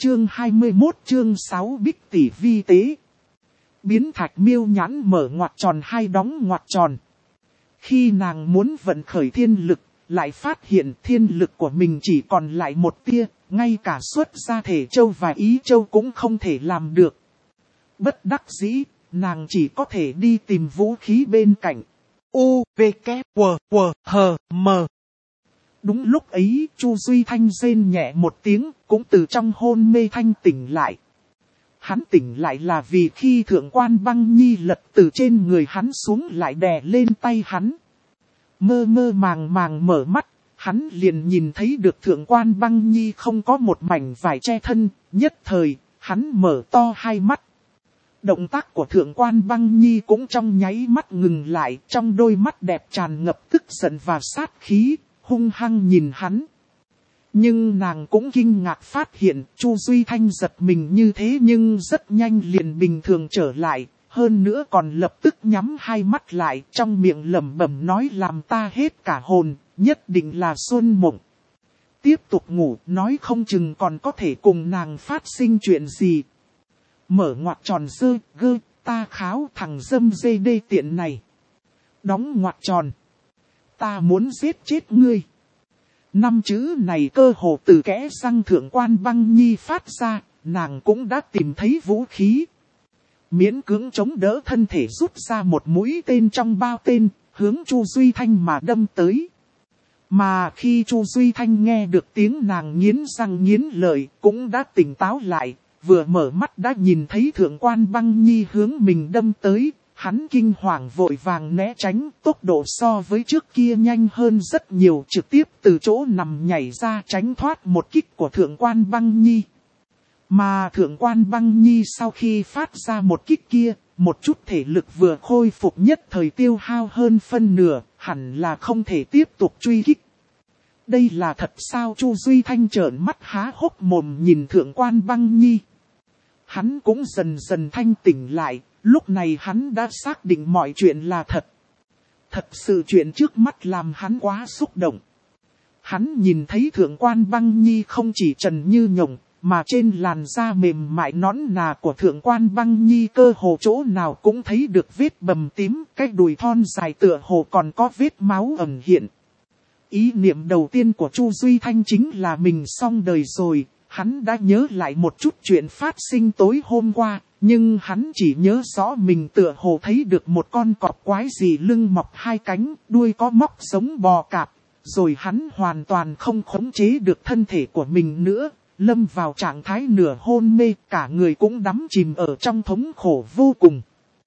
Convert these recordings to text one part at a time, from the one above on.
Chương 21 chương 6 Bích tỷ vi tế. Biến thạch miêu nhãn mở ngoặc tròn hai đóng ngoặc tròn. Khi nàng muốn vận khởi thiên lực, lại phát hiện thiên lực của mình chỉ còn lại một tia, ngay cả xuất ra thể châu và ý châu cũng không thể làm được. Bất đắc dĩ, nàng chỉ có thể đi tìm vũ khí bên cạnh. U, V, K, W, W, H, M. Đúng lúc ấy, Chu Duy Thanh rên nhẹ một tiếng, cũng từ trong hôn mê thanh tỉnh lại. Hắn tỉnh lại là vì khi thượng quan băng nhi lật từ trên người hắn xuống lại đè lên tay hắn. Mơ mơ màng màng mở mắt, hắn liền nhìn thấy được thượng quan băng nhi không có một mảnh vải che thân, nhất thời, hắn mở to hai mắt. Động tác của thượng quan băng nhi cũng trong nháy mắt ngừng lại, trong đôi mắt đẹp tràn ngập tức giận và sát khí, hung hăng nhìn hắn. Nhưng nàng cũng kinh ngạc phát hiện Chu Duy Thanh giật mình như thế nhưng rất nhanh liền bình thường trở lại, hơn nữa còn lập tức nhắm hai mắt lại trong miệng lẩm bẩm nói làm ta hết cả hồn, nhất định là xuân mộng. Tiếp tục ngủ nói không chừng còn có thể cùng nàng phát sinh chuyện gì. Mở ngoặc tròn dơ gơ ta kháo thằng dâm dê đê tiện này. Đóng ngoặc tròn. Ta muốn giết chết ngươi. Năm chữ này cơ hồ từ kẽ răng thượng quan băng nhi phát ra, nàng cũng đã tìm thấy vũ khí. Miễn cưỡng chống đỡ thân thể rút ra một mũi tên trong bao tên, hướng Chu Duy Thanh mà đâm tới. Mà khi Chu Duy Thanh nghe được tiếng nàng nghiến răng nghiến lợi, cũng đã tỉnh táo lại, vừa mở mắt đã nhìn thấy thượng quan băng nhi hướng mình đâm tới. Hắn kinh hoàng vội vàng né tránh, tốc độ so với trước kia nhanh hơn rất nhiều, trực tiếp từ chỗ nằm nhảy ra tránh thoát một kích của thượng quan băng nhi. Mà thượng quan băng nhi sau khi phát ra một kích kia, một chút thể lực vừa khôi phục nhất thời tiêu hao hơn phân nửa, hẳn là không thể tiếp tục truy kích. Đây là thật sao? Chu Duy Thanh trợn mắt há hốc mồm nhìn thượng quan băng nhi. Hắn cũng dần dần thanh tỉnh lại. Lúc này hắn đã xác định mọi chuyện là thật. Thật sự chuyện trước mắt làm hắn quá xúc động. Hắn nhìn thấy thượng quan băng nhi không chỉ trần như nhộng, mà trên làn da mềm mại nõn nà của thượng quan băng nhi cơ hồ chỗ nào cũng thấy được vết bầm tím, cái đùi thon dài tựa hồ còn có vết máu ẩn hiện. Ý niệm đầu tiên của Chu Duy Thanh chính là mình xong đời rồi, hắn đã nhớ lại một chút chuyện phát sinh tối hôm qua. Nhưng hắn chỉ nhớ rõ mình tựa hồ thấy được một con cọp quái gì lưng mọc hai cánh, đuôi có móc giống bò cạp. Rồi hắn hoàn toàn không khống chế được thân thể của mình nữa, lâm vào trạng thái nửa hôn mê, cả người cũng đắm chìm ở trong thống khổ vô cùng.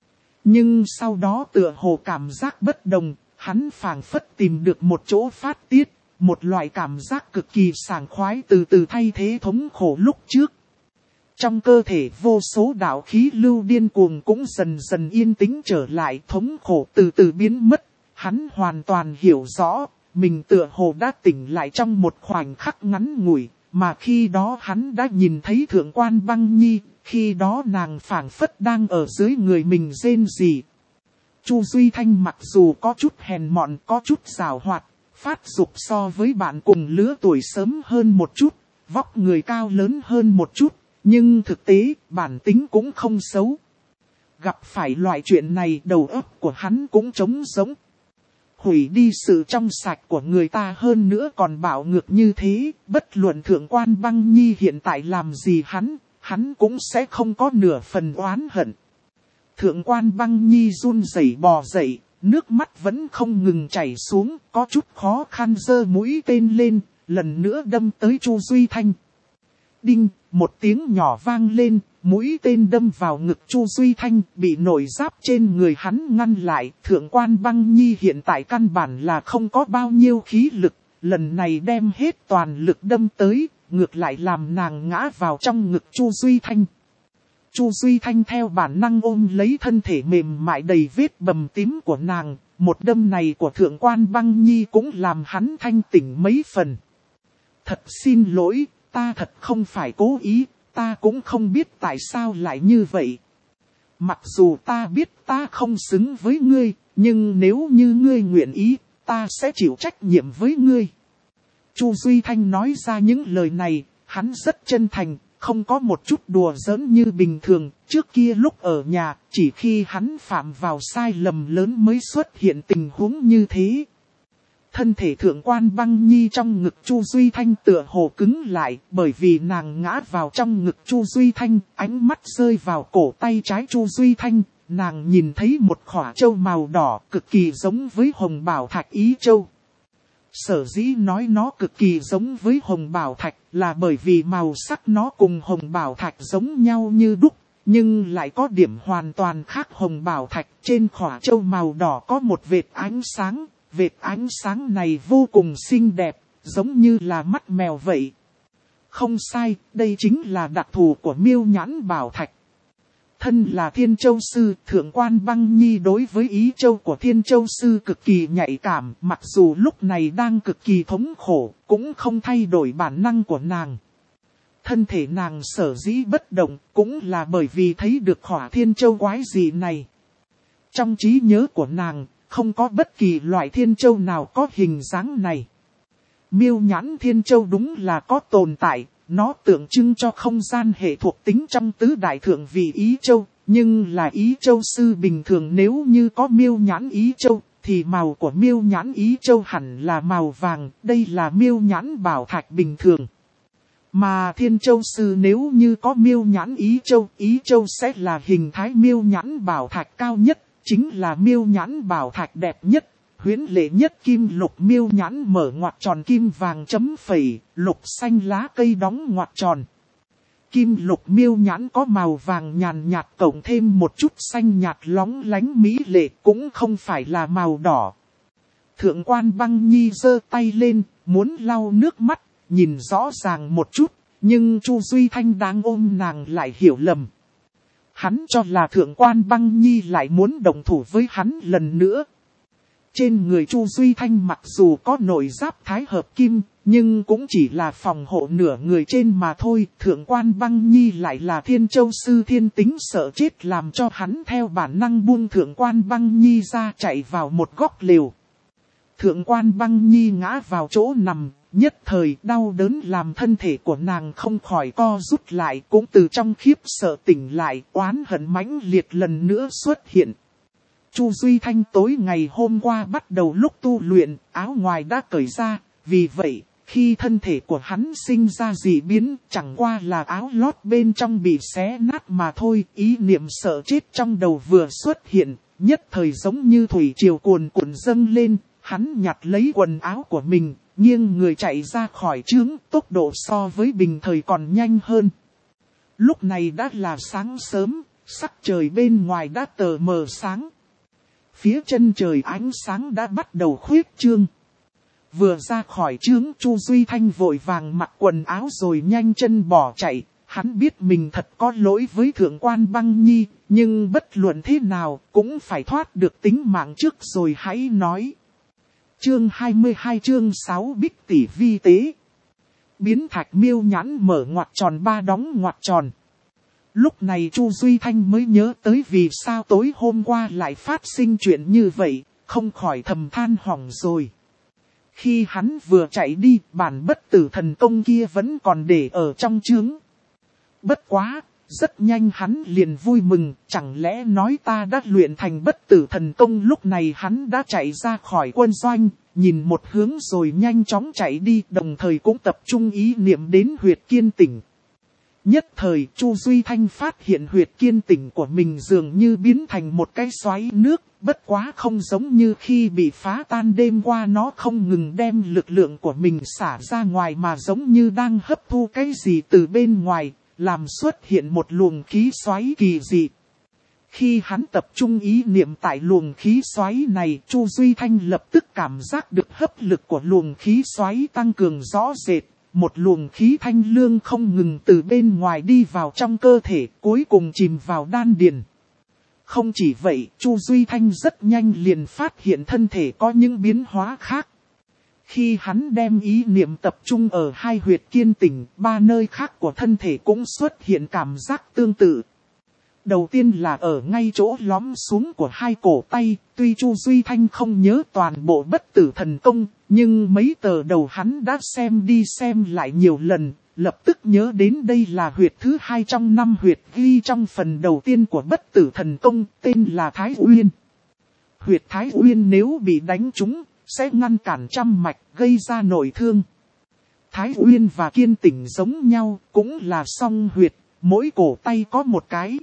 Nhưng sau đó tựa hồ cảm giác bất đồng, hắn phảng phất tìm được một chỗ phát tiết, một loại cảm giác cực kỳ sảng khoái từ từ thay thế thống khổ lúc trước. Trong cơ thể vô số đạo khí lưu điên cuồng cũng dần dần yên tĩnh trở lại, thống khổ từ từ biến mất. Hắn hoàn toàn hiểu rõ, mình tựa hồ đã tỉnh lại trong một khoảnh khắc ngắn ngủi, mà khi đó hắn đã nhìn thấy thượng quan băng nhi, khi đó nàng phảng phất đang ở dưới người mình rên rỉ. Chu Duy Thanh mặc dù có chút hèn mọn, có chút giảo hoạt, phát dục so với bạn cùng lứa tuổi sớm hơn một chút, vóc người cao lớn hơn một chút. Nhưng thực tế, bản tính cũng không xấu. Gặp phải loại chuyện này đầu óc của hắn cũng trống rỗng. Hủy đi sự trong sạch của người ta hơn nữa còn bạo ngược như thế. Bất luận thượng quan băng nhi hiện tại làm gì hắn cũng sẽ không có nửa phần oán hận. Thượng quan băng nhi run rẩy bò dậy, nước mắt vẫn không ngừng chảy xuống. Có chút khó khăn giơ mũi tên lên, lần nữa đâm tới Chu Duy Thanh. Đinh, một tiếng nhỏ vang lên, mũi tên đâm vào ngực Chu Duy Thanh, bị nội giáp trên người hắn ngăn lại. Thượng quan băng nhi hiện tại căn bản là không có bao nhiêu khí lực, lần này đem hết toàn lực đâm tới, ngược lại làm nàng ngã vào trong ngực Chu Duy Thanh. Chu Duy Thanh theo bản năng ôm lấy thân thể mềm mại đầy vết bầm tím của nàng, một đâm này của thượng quan băng nhi cũng làm hắn thanh tỉnh mấy phần. Thật xin lỗi. Ta thật không phải cố ý, ta cũng không biết tại sao lại như vậy. Mặc dù ta biết ta không xứng với ngươi, nhưng nếu như ngươi nguyện ý, ta sẽ chịu trách nhiệm với ngươi. Chu Duy Thanh nói ra những lời này, hắn rất chân thành, không có một chút đùa giỡn như bình thường, trước kia lúc ở nhà, chỉ khi hắn phạm vào sai lầm lớn mới xuất hiện tình huống như thế. Thân thể thượng quan Băng Nhi trong ngực Chu Duy Thanh tựa hồ cứng lại, bởi vì nàng ngã vào trong ngực Chu Duy Thanh, ánh mắt rơi vào cổ tay trái Chu Duy Thanh, nàng nhìn thấy một khỏa châu màu đỏ cực kỳ giống với hồng bảo thạch ý châu. Sở dĩ nói nó cực kỳ giống với hồng bảo thạch là bởi vì màu sắc nó cùng hồng bảo thạch giống nhau như đúc, nhưng lại có điểm hoàn toàn khác hồng bảo thạch. Trên khỏa châu màu đỏ có một vệt ánh sáng này vô cùng xinh đẹp, giống như là mắt mèo vậy. Không sai, đây chính là đặc thù của Miêu Nhãn Bảo Thạch. Thân là Thiên Châu Sư, Thượng quan Băng Nhi đối với ý châu của Thiên Châu Sư cực kỳ nhạy cảm, mặc dù lúc này đang cực kỳ thống khổ, cũng không thay đổi bản năng của nàng. Thân thể nàng sở dĩ bất động, cũng là bởi vì thấy được khỏa Thiên Châu quái dị này. Trong trí nhớ của nàng, không có bất kỳ loại Thiên Châu nào có hình dáng này. Miêu Nhãn Thiên Châu đúng là có tồn tại. Nó tượng trưng cho không gian hệ thuộc tính trong tứ đại thượng vị ý châu, nhưng là ý châu sư bình thường nếu như có miêu nhãn ý châu, thì màu của miêu nhãn ý châu hẳn là màu vàng, đây là miêu nhãn bảo thạch bình thường. Mà Thiên Châu sư nếu như có miêu nhãn ý châu sẽ là hình thái miêu nhãn bảo thạch cao nhất, chính là miêu nhãn bảo thạch đẹp nhất. Huyễn lệ nhất kim lục miêu nhãn mở ngoặc tròn kim vàng chấm phẩy, lục xanh lá cây đóng ngoặc tròn. Kim lục miêu nhãn có màu vàng nhàn nhạt cộng thêm một chút xanh nhạt lóng lánh mỹ lệ, cũng không phải là màu đỏ. Thượng quan Băng Nhi giơ tay lên, muốn lau nước mắt, nhìn rõ ràng một chút, nhưng Chu Duy Thanh đang ôm nàng lại hiểu lầm. Hắn cho là thượng quan Băng Nhi lại muốn đồng thủ với hắn lần nữa. Trên người Chu Duy Thanh mặc dù có nội giáp thái hợp kim, nhưng cũng chỉ là phòng hộ nửa người trên mà thôi. Thượng quan Băng Nhi lại là Thiên Châu sư thiên tính sợ chết làm cho hắn theo bản năng buông thượng quan Băng Nhi ra chạy vào một góc lều. Thượng quan Băng Nhi ngã vào chỗ nằm, nhất thời đau đớn làm thân thể của nàng không khỏi co rút lại, cũng từ trong khiếp sợ tỉnh lại, oán hận mãnh liệt lần nữa xuất hiện. Chu Duy Thanh tối ngày hôm qua bắt đầu lúc tu luyện, áo ngoài đã cởi ra, vì vậy, khi thân thể của hắn sinh ra dị biến, chẳng qua là áo lót bên trong bị xé nát mà thôi, ý niệm sợ chết trong đầu vừa xuất hiện, nhất thời giống như thủy triều cuồn cuộn dâng lên, hắn nhặt lấy quần áo của mình, nghiêng người chạy ra khỏi trướng, tốc độ so với bình thời còn nhanh hơn. Lúc này đã là sáng sớm, sắc trời bên ngoài đã tờ mờ sáng. Phía chân trời ánh sáng đã bắt đầu khuyết trương. Vừa ra khỏi trướng, Chu Duy Thanh vội vàng mặc quần áo rồi nhanh chân bỏ chạy. Hắn biết mình thật có lỗi với thượng quan Băng Nhi, nhưng bất luận thế nào cũng phải thoát được tính mạng trước rồi hãy nói. Chương 22 chương 6 Bích tỷ vi tế. Biến thạch miêu nhãn mở ngoặc tròn ba đóng ngoặc tròn. Lúc này Chu Duy Thanh mới nhớ tới vì sao tối hôm qua lại phát sinh chuyện như vậy, không khỏi thầm than hỏng rồi. Khi hắn vừa chạy đi, bản bất tử thần công kia vẫn còn để ở trong trướng. Bất quá, rất nhanh hắn liền vui mừng, chẳng lẽ nói ta đã luyện thành bất tử thần công. Lúc này hắn đã chạy ra khỏi quân doanh, nhìn một hướng rồi nhanh chóng chạy đi, đồng thời cũng tập trung ý niệm đến huyệt kiên tỉnh. Nhất thời Chu Duy Thanh phát hiện huyệt kiên tỉnh của mình dường như biến thành một cái xoáy nước, bất quá không giống như khi bị phá tan đêm qua, nó không ngừng đem lực lượng của mình xả ra ngoài mà giống như đang hấp thu cái gì từ bên ngoài, làm xuất hiện một luồng khí xoáy kỳ dị. Khi hắn tập trung ý niệm tại luồng khí xoáy này, Chu Duy Thanh lập tức cảm giác được hấp lực của luồng khí xoáy tăng cường rõ rệt. Một luồng khí thanh lương không ngừng từ bên ngoài đi vào trong cơ thể, cuối cùng chìm vào đan điền. Không chỉ vậy, Chu Duy Thanh rất nhanh liền phát hiện thân thể có những biến hóa khác. Khi hắn đem ý niệm tập trung ở hai huyệt kiên tỉnh, ba nơi khác của thân thể cũng xuất hiện cảm giác tương tự. Đầu tiên là ở ngay chỗ lõm xuống của hai cổ tay, tuy Chu Duy Thanh không nhớ toàn bộ bất tử thần công, nhưng mấy tờ đầu hắn đã xem đi xem lại nhiều lần, lập tức nhớ đến đây là huyệt thứ 2 trong 5 huyệt ghi trong phần đầu tiên của bất tử thần công, tên là Thái Uyên. Huyệt Thái Uyên nếu bị đánh trúng, sẽ ngăn cản trăm mạch, gây ra nội thương. Thái Uyên và Kiên Tỉnh giống nhau, cũng là song huyệt, mỗi cổ tay có một cái.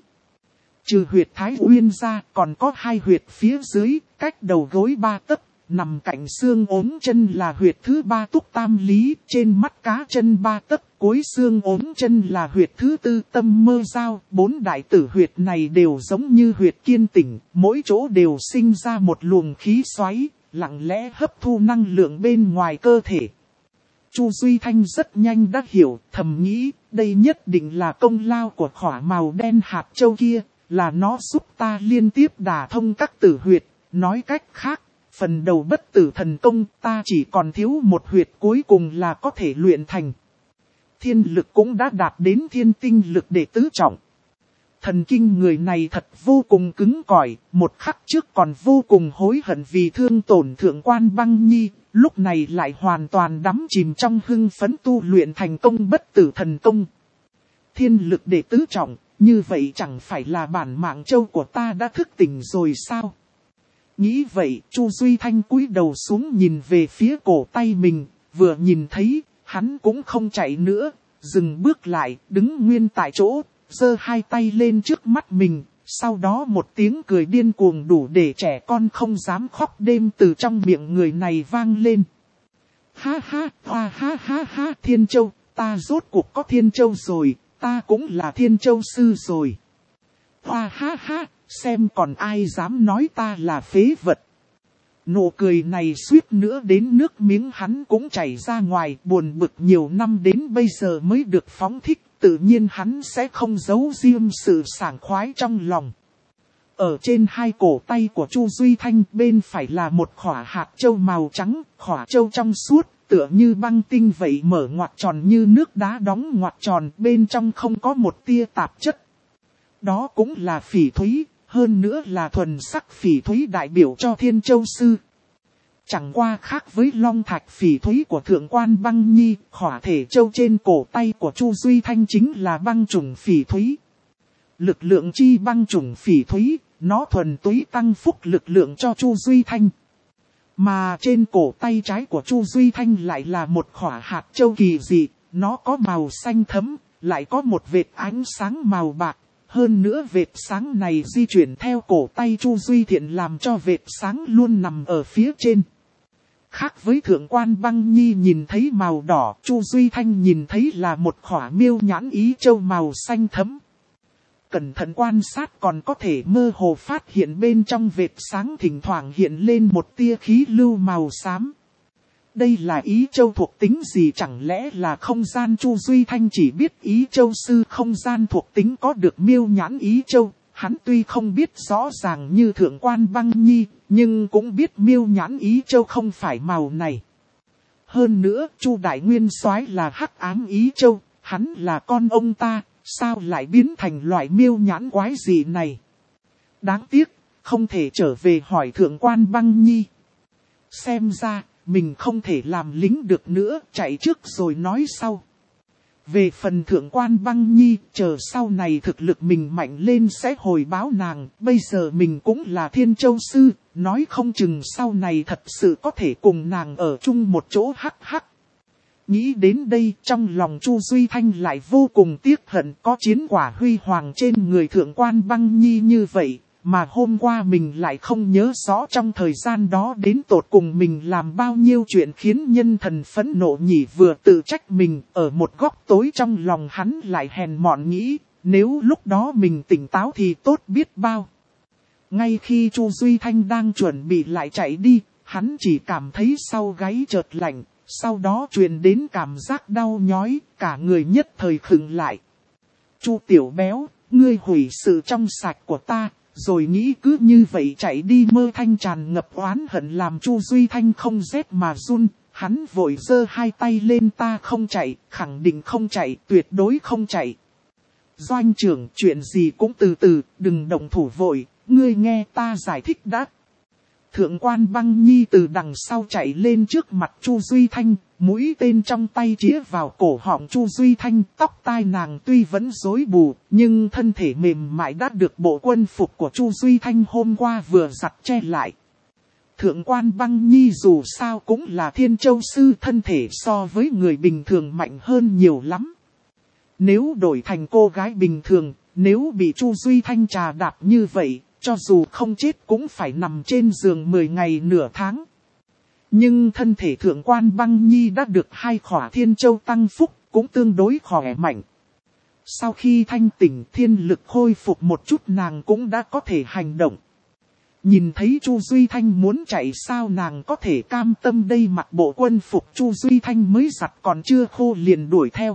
Trừ huyệt Thái Uyên ra, còn có 2 huyệt phía dưới, cách đầu gối 3 tấc, nằm cạnh xương ốm chân là huyệt thứ 3 Túc Tam Lý, trên mắt cá chân 3 tấc, cuối xương ốm chân là huyệt thứ 4 Tâm Mơ Giao. 4 đại tử huyệt này đều giống như huyệt Kiên Tỉnh, mỗi chỗ đều sinh ra một luồng khí xoáy, lặng lẽ hấp thu năng lượng bên ngoài cơ thể. Chu Duy Thanh rất nhanh đã hiểu, thầm nghĩ, đây nhất định là công lao của khỏa màu đen hạt châu kia, là nó giúp ta liên tiếp đả thông các tử huyệt. Nói cách khác, phần đầu bất tử thần công ta chỉ còn thiếu một huyệt cuối cùng là có thể luyện thành. Thiên lực cũng đã đạt đến thiên tinh lực đệ tứ trọng. Thần kinh người này thật vô cùng cứng cỏi, một khắc trước còn vô cùng hối hận vì thương tổn Thượng Quan Băng Nhi, lúc này lại hoàn toàn đắm chìm trong hưng phấn tu luyện thành công bất tử thần công. Thiên lực đệ tứ trọng, như vậy chẳng phải là bản mạng châu của ta đã thức tỉnh rồi sao? Nghĩ vậy, Chu Duy Thanh cúi đầu xuống nhìn về phía cổ tay mình, vừa nhìn thấy, hắn cũng không chạy nữa, dừng bước lại, đứng nguyên tại chỗ, giơ 2 tay lên trước mắt mình, sau đó một tiếng cười điên cuồng đủ để trẻ con không dám khóc đêm từ trong miệng người này vang lên. Ha ha, hoa ha ha ha, Thiên Châu, ta rốt cuộc có Thiên Châu rồi, ta cũng là Thiên Châu sư rồi. Hoa ha ha, xem còn ai dám nói ta là phế vật. Nụ cười này suýt nữa đến nước miếng hắn cũng chảy ra ngoài, buồn bực nhiều năm đến bây giờ mới được phóng thích, tự nhiên hắn sẽ không giấu riêng sự sảng khoái trong lòng. Ở trên 2 cổ tay của Chu Duy Thanh, bên phải là một khỏa hạt châu màu trắng, khỏa châu trong suốt, tựa như băng tinh vậy, mở ngoặt tròn như nước đá đóng ngoặt tròn, bên trong không có một tia tạp chất. Đó cũng là phỉ thúy, hơn nữa là thuần sắc phỉ thúy đại biểu cho Thiên Châu sư. Chẳng qua khác với long thạch phỉ thúy của Thượng Quan Băng Nhi, khỏa thể châu trên cổ tay của Chu Duy Thanh chính là băng chủng phỉ thúy. Lực lượng chi băng chủng phỉ thúy, nó thuần túy tăng phúc lực lượng cho Chu Duy Thanh. Mà trên cổ tay trái của Chu Duy Thanh lại là một khỏa hạt châu kỳ dị, nó có màu xanh thẫm, lại có một vệt ánh sáng màu bạc. Hơn nữa vệt sáng này di chuyển theo cổ tay Chu Duy Thiện làm cho vệt sáng luôn nằm ở phía trên. Khác với Thượng Quan Băng Nhi nhìn thấy màu đỏ, Chu Duy Thanh nhìn thấy là một khỏa miêu nhãn ý châu màu xanh thẫm. Cẩn thận quan sát còn có thể mơ hồ phát hiện bên trong vệt sáng thỉnh thoảng hiện lên một tia khí lưu màu xám. Đây là ý châu thuộc tính gì, chẳng lẽ là không gian? Chu Duy Thanh chỉ biết ý châu sư không gian thuộc tính có được miêu nhãn ý châu. Hắn tuy không biết rõ ràng như Thượng Quan Băng Nhi, nhưng cũng biết miêu nhãn ý châu không phải màu này. Hơn nữa, Chu Đại Nguyên Soái là hắc ám ý châu, hắn là con ông ta, sao lại biến thành loại miêu nhãn quái gì này? Đáng tiếc, không thể trở về hỏi Thượng Quan Băng Nhi. Xem ra, mình không thể làm lính được nữa, chạy trước rồi nói sau. Về phần Thượng Quan Băng Nhi, chờ sau này thực lực mình mạnh lên sẽ hồi báo nàng, bây giờ mình cũng là Thiên Châu sư, nói không chừng sau này thật sự có thể cùng nàng ở chung một chỗ hắc hắc. Nghĩ đến đây, trong lòng Chu Duy Thanh lại vô cùng tiếc hận, có chiến quả huy hoàng trên người Thượng Quan Băng Nhi như vậy, mà hôm qua mình lại không nhớ rõ trong thời gian đó đến tột cùng mình làm bao nhiêu chuyện khiến nhân thần phẫn nộ nhỉ. Vừa tự trách mình, ở một góc tối trong lòng hắn lại hèn mọn nghĩ, nếu lúc đó mình tỉnh táo thì tốt biết bao. Ngay khi Chu Duy Thanh đang chuẩn bị lại chạy đi, hắn chỉ cảm thấy sau gáy chợt lạnh, sau đó truyền đến cảm giác đau nhói, cả người nhất thời khựng lại. Chu tiểu béo, ngươi hủy sự trong sạch của ta, rồi nghĩ cứ như vậy chạy đi. Mơ Thanh tràn ngập oán hận làm Chu Duy Thanh không rét mà run, hắn vội giơ 2 tay lên, ta không chạy, khẳng định không chạy, tuyệt đối không chạy. Doanh trưởng, chuyện gì cũng từ từ, đừng động thủ vội, ngươi nghe ta giải thích đã. Thượng quan Băng Nhi từ đằng sau chạy lên trước mặt Chu Duy Thanh, mũi tên trong tay chĩa vào cổ họng Chu Duy Thanh, tóc tai nàng tuy vẫn rối bù, nhưng thân thể mềm mại đã được bộ quân phục của Chu Duy Thanh hôm qua vừa giặt che lại. Thượng quan Băng Nhi dù sao cũng là Thiên Châu Sư, thân thể so với người bình thường mạnh hơn nhiều lắm. Nếu đổi thành cô gái bình thường, nếu bị Chu Duy Thanh trà đạp như vậy, cho dù không chết cũng phải nằm trên giường 10 ngày nửa tháng. Nhưng thân thể thượng quan Băng Nhi đã được 2 khỏa Thiên Châu tăng phúc, cũng tương đối khỏe mạnh. Sau khi thanh tỉnh, thiên lực khôi phục một chút, nàng cũng đã có thể hành động. Nhìn thấy Chu Duy Thanh muốn chạy, sao nàng có thể cam tâm đây, mặc bộ quân phục Chu Duy Thanh mới giặt còn chưa khô liền đuổi theo.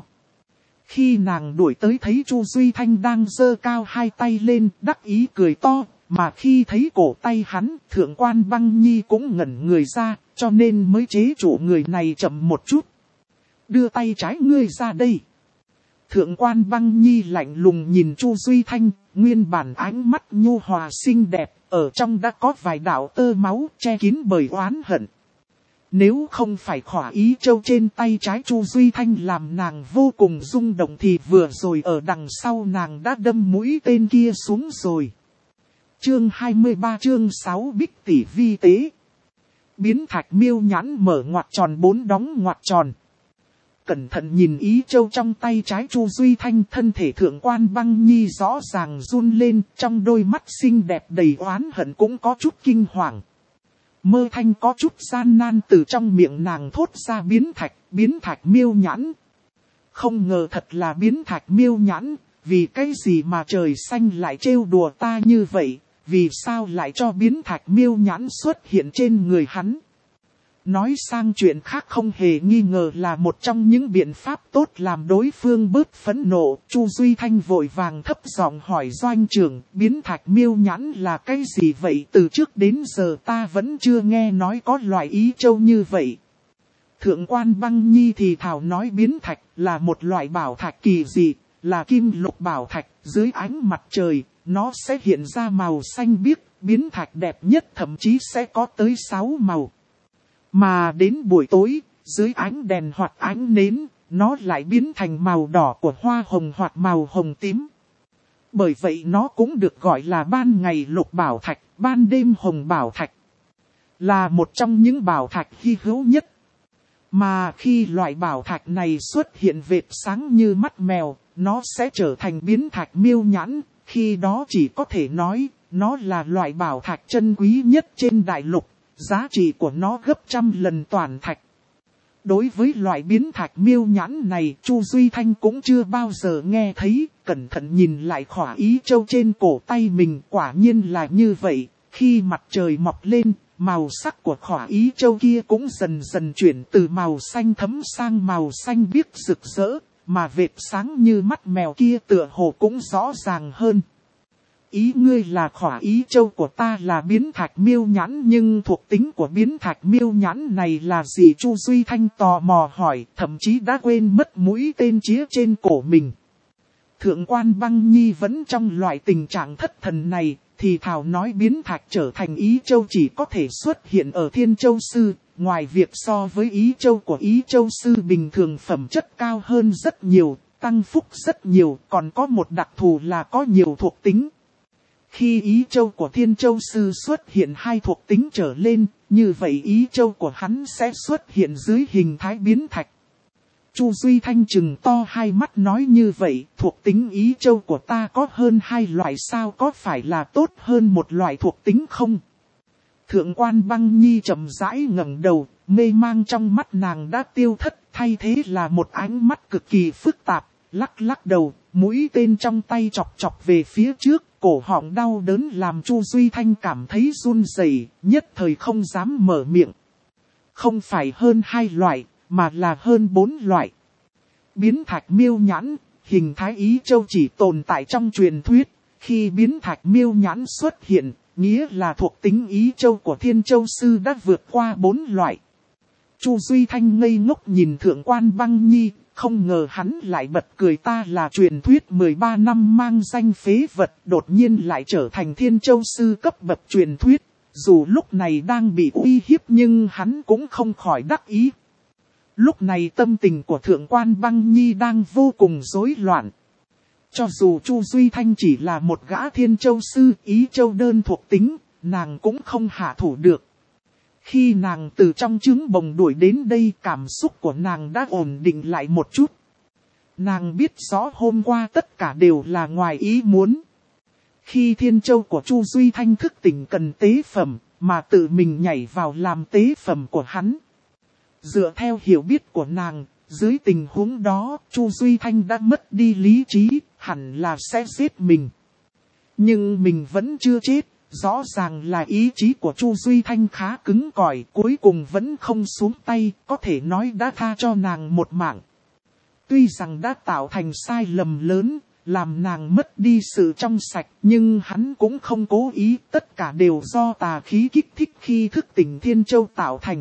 Khi nàng đuổi tới thấy Chu Duy Thanh đang giơ cao 2 tay lên, đắc ý cười to, mà khi thấy cổ tay hắn, thượng quan Băng Nhi cũng ngẩn người ra, cho nên mới chế trụ người này chậm một chút. Đưa tay trái ngươi ra đây. Thượng quan Băng Nhi lạnh lùng nhìn Chu Duy Thanh, nguyên bản ánh mắt nhu hòa xinh đẹp, ở trong đã có vài đạo tơ máu che kín bởi oán hận. Nếu không phải khỏa ý châu trên tay trái Chu Duy Thanh làm nàng vô cùng rung động thì vừa rồi ở đằng sau nàng đã đâm mũi tên kia xuống rồi. Chương 23 chương 6 Bích tỷ vi tế. Biến thạch miêu nhãn mở ngoặc tròn 4 đóng ngoặc tròn. Cẩn thận nhìn ý châu trong tay trái Chu Duy Thanh, thân thể thượng quan Băng Nhi rõ ràng run lên, trong đôi mắt xinh đẹp đầy oán hận cũng có chút kinh hoàng. Mơ thanh có chút gian nan từ trong miệng nàng thốt ra biến thạch miêu nhãn. Không ngờ thật là biến thạch miêu nhãn, vì cái gì mà trời xanh lại trêu đùa ta như vậy, vì sao lại cho biến thạch miêu nhãn xuất hiện trên người hắn. Nói sang chuyện khác, không hề nghi ngờ là một trong những biện pháp tốt làm đối phương bớt phẫn nộ. Chu Duy Thanh vội vàng thấp giọng hỏi doanh trưởng, biến thạch miêu nhãn là cái gì vậy, từ trước đến giờ ta vẫn chưa nghe nói có loại ý châu như vậy. Thượng quan Băng Nhi thì thảo nói biến thạch là một loại bảo thạch kỳ dị, là kim lục bảo thạch, dưới ánh mặt trời, nó sẽ hiện ra màu xanh biếc, biến thạch đẹp nhất thậm chí sẽ có tới 6 màu. Mà đến buổi tối, dưới ánh đèn hoặc ánh nến, nó lại biến thành màu đỏ của hoa hồng hoặc màu hồng tím. Bởi vậy nó cũng được gọi là ban ngày lục bảo thạch, ban đêm hồng bảo thạch. Là một trong những bảo thạch hy hữu nhất. Mà khi loại bảo thạch này xuất hiện vệt sáng như mắt mèo, nó sẽ trở thành biến thạch miêu nhãn. Khi đó chỉ có thể nói, nó là loại bảo thạch chân quý nhất trên đại lục. Giá trị của nó gấp 100 lần toàn thạch. Đối với loại biến thạch miêu nhãn này, Chu Duy Thanh cũng chưa bao giờ nghe thấy, cẩn thận nhìn lại khỏa ý châu trên cổ tay mình, quả nhiên là như vậy. Khi mặt trời mọc lên, màu sắc của khỏa ý châu kia cũng dần dần chuyển từ màu xanh thẫm sang màu xanh biếc rực rỡ, mà vệt sáng như mắt mèo kia tựa hồ cũng rõ ràng hơn. Ý ngươi là khỏa ý châu của ta là biến thạch miêu nhãn, nhưng thuộc tính của biến thạch miêu nhãn này là gì? Chu Duy Thanh tò mò hỏi, thậm chí đã quên mất mũi tên chĩa trên cổ mình. Thượng quan Băng Nhi vẫn trong loại tình trạng thất thần này, thì thảo nói biến thạch trở thành ý châu chỉ có thể xuất hiện ở Thiên Châu Sư, ngoài việc so với ý châu của ý châu sư bình thường phẩm chất cao hơn rất nhiều, tăng phúc rất nhiều, còn có một đặc thù là có nhiều thuộc tính. Khi ý châu của Thiên Châu Sư xuất hiện 2 thuộc tính trở lên, như vậy ý châu của hắn sẽ xuất hiện dưới hình thái biến thạch. Chu Duy Thanh trừng to hai mắt nói như vậy, thuộc tính ý châu của ta có hơn 2 loại sao, có phải là tốt hơn một loại thuộc tính không? Thượng quan Băng Nhi chậm rãi ngẩng đầu, mê mang trong mắt nàng đã tiêu thất, thay thế là một ánh mắt cực kỳ phức tạp, lắc lắc đầu, mũi tên trong tay chọc chọc về phía trước. Cổ họng đau đớn làm Chu Duy Thanh cảm thấy run rẩy, nhất thời không dám mở miệng. Không phải hơn 2 loại, mà là hơn 4 loại. Biến thạch miêu nhãn, hình thái ý châu chỉ tồn tại trong truyền thuyết. Khi biến thạch miêu nhãn xuất hiện, nghĩa là thuộc tính ý châu của Thiên Châu Sư đã vượt qua 4 loại. Chu Duy Thanh ngây ngốc nhìn Thượng quan Băng Nhi. Không ngờ hắn lại bật cười, ta là truyền thuyết 13 năm mang danh phế vật, đột nhiên lại trở thành Thiên Châu Sư cấp bậc truyền thuyết. Dù lúc này đang bị uy hiếp nhưng hắn cũng không khỏi đắc ý. Lúc này tâm tình của Thượng quan Băng Nhi đang vô cùng rối loạn. Cho dù Chu Duy Thanh chỉ là một gã Thiên Châu sư, ý châu đơn thuộc tính, nàng cũng không hạ thủ được. Khi nàng từ trong trứng bồng đuổi đến đây, cảm xúc của nàng đã ổn định lại một chút. Nàng biết rõ hôm qua tất cả đều là ngoài ý muốn. Khi Thiên Châu của Chu Duy Thanh thức tỉnh cần tế phẩm, mà tự mình nhảy vào làm tế phẩm của hắn. Dựa theo hiểu biết của nàng, dưới tình huống đó, Chu Duy Thanh đã mất đi lý trí, hẳn là sẽ giết mình. Nhưng mình vẫn chưa chết, rõ ràng là ý chí của Chu Duy Thanh khá cứng cỏi, cuối cùng vẫn không xuống tay, có thể nói đã tha cho nàng một mạng. Tuy rằng đã tạo thành sai lầm lớn, làm nàng mất đi sự trong sạch, nhưng hắn cũng không cố ý, tất cả đều do tà khí kích thích khi thức tỉnh Thiên Châu tạo thành.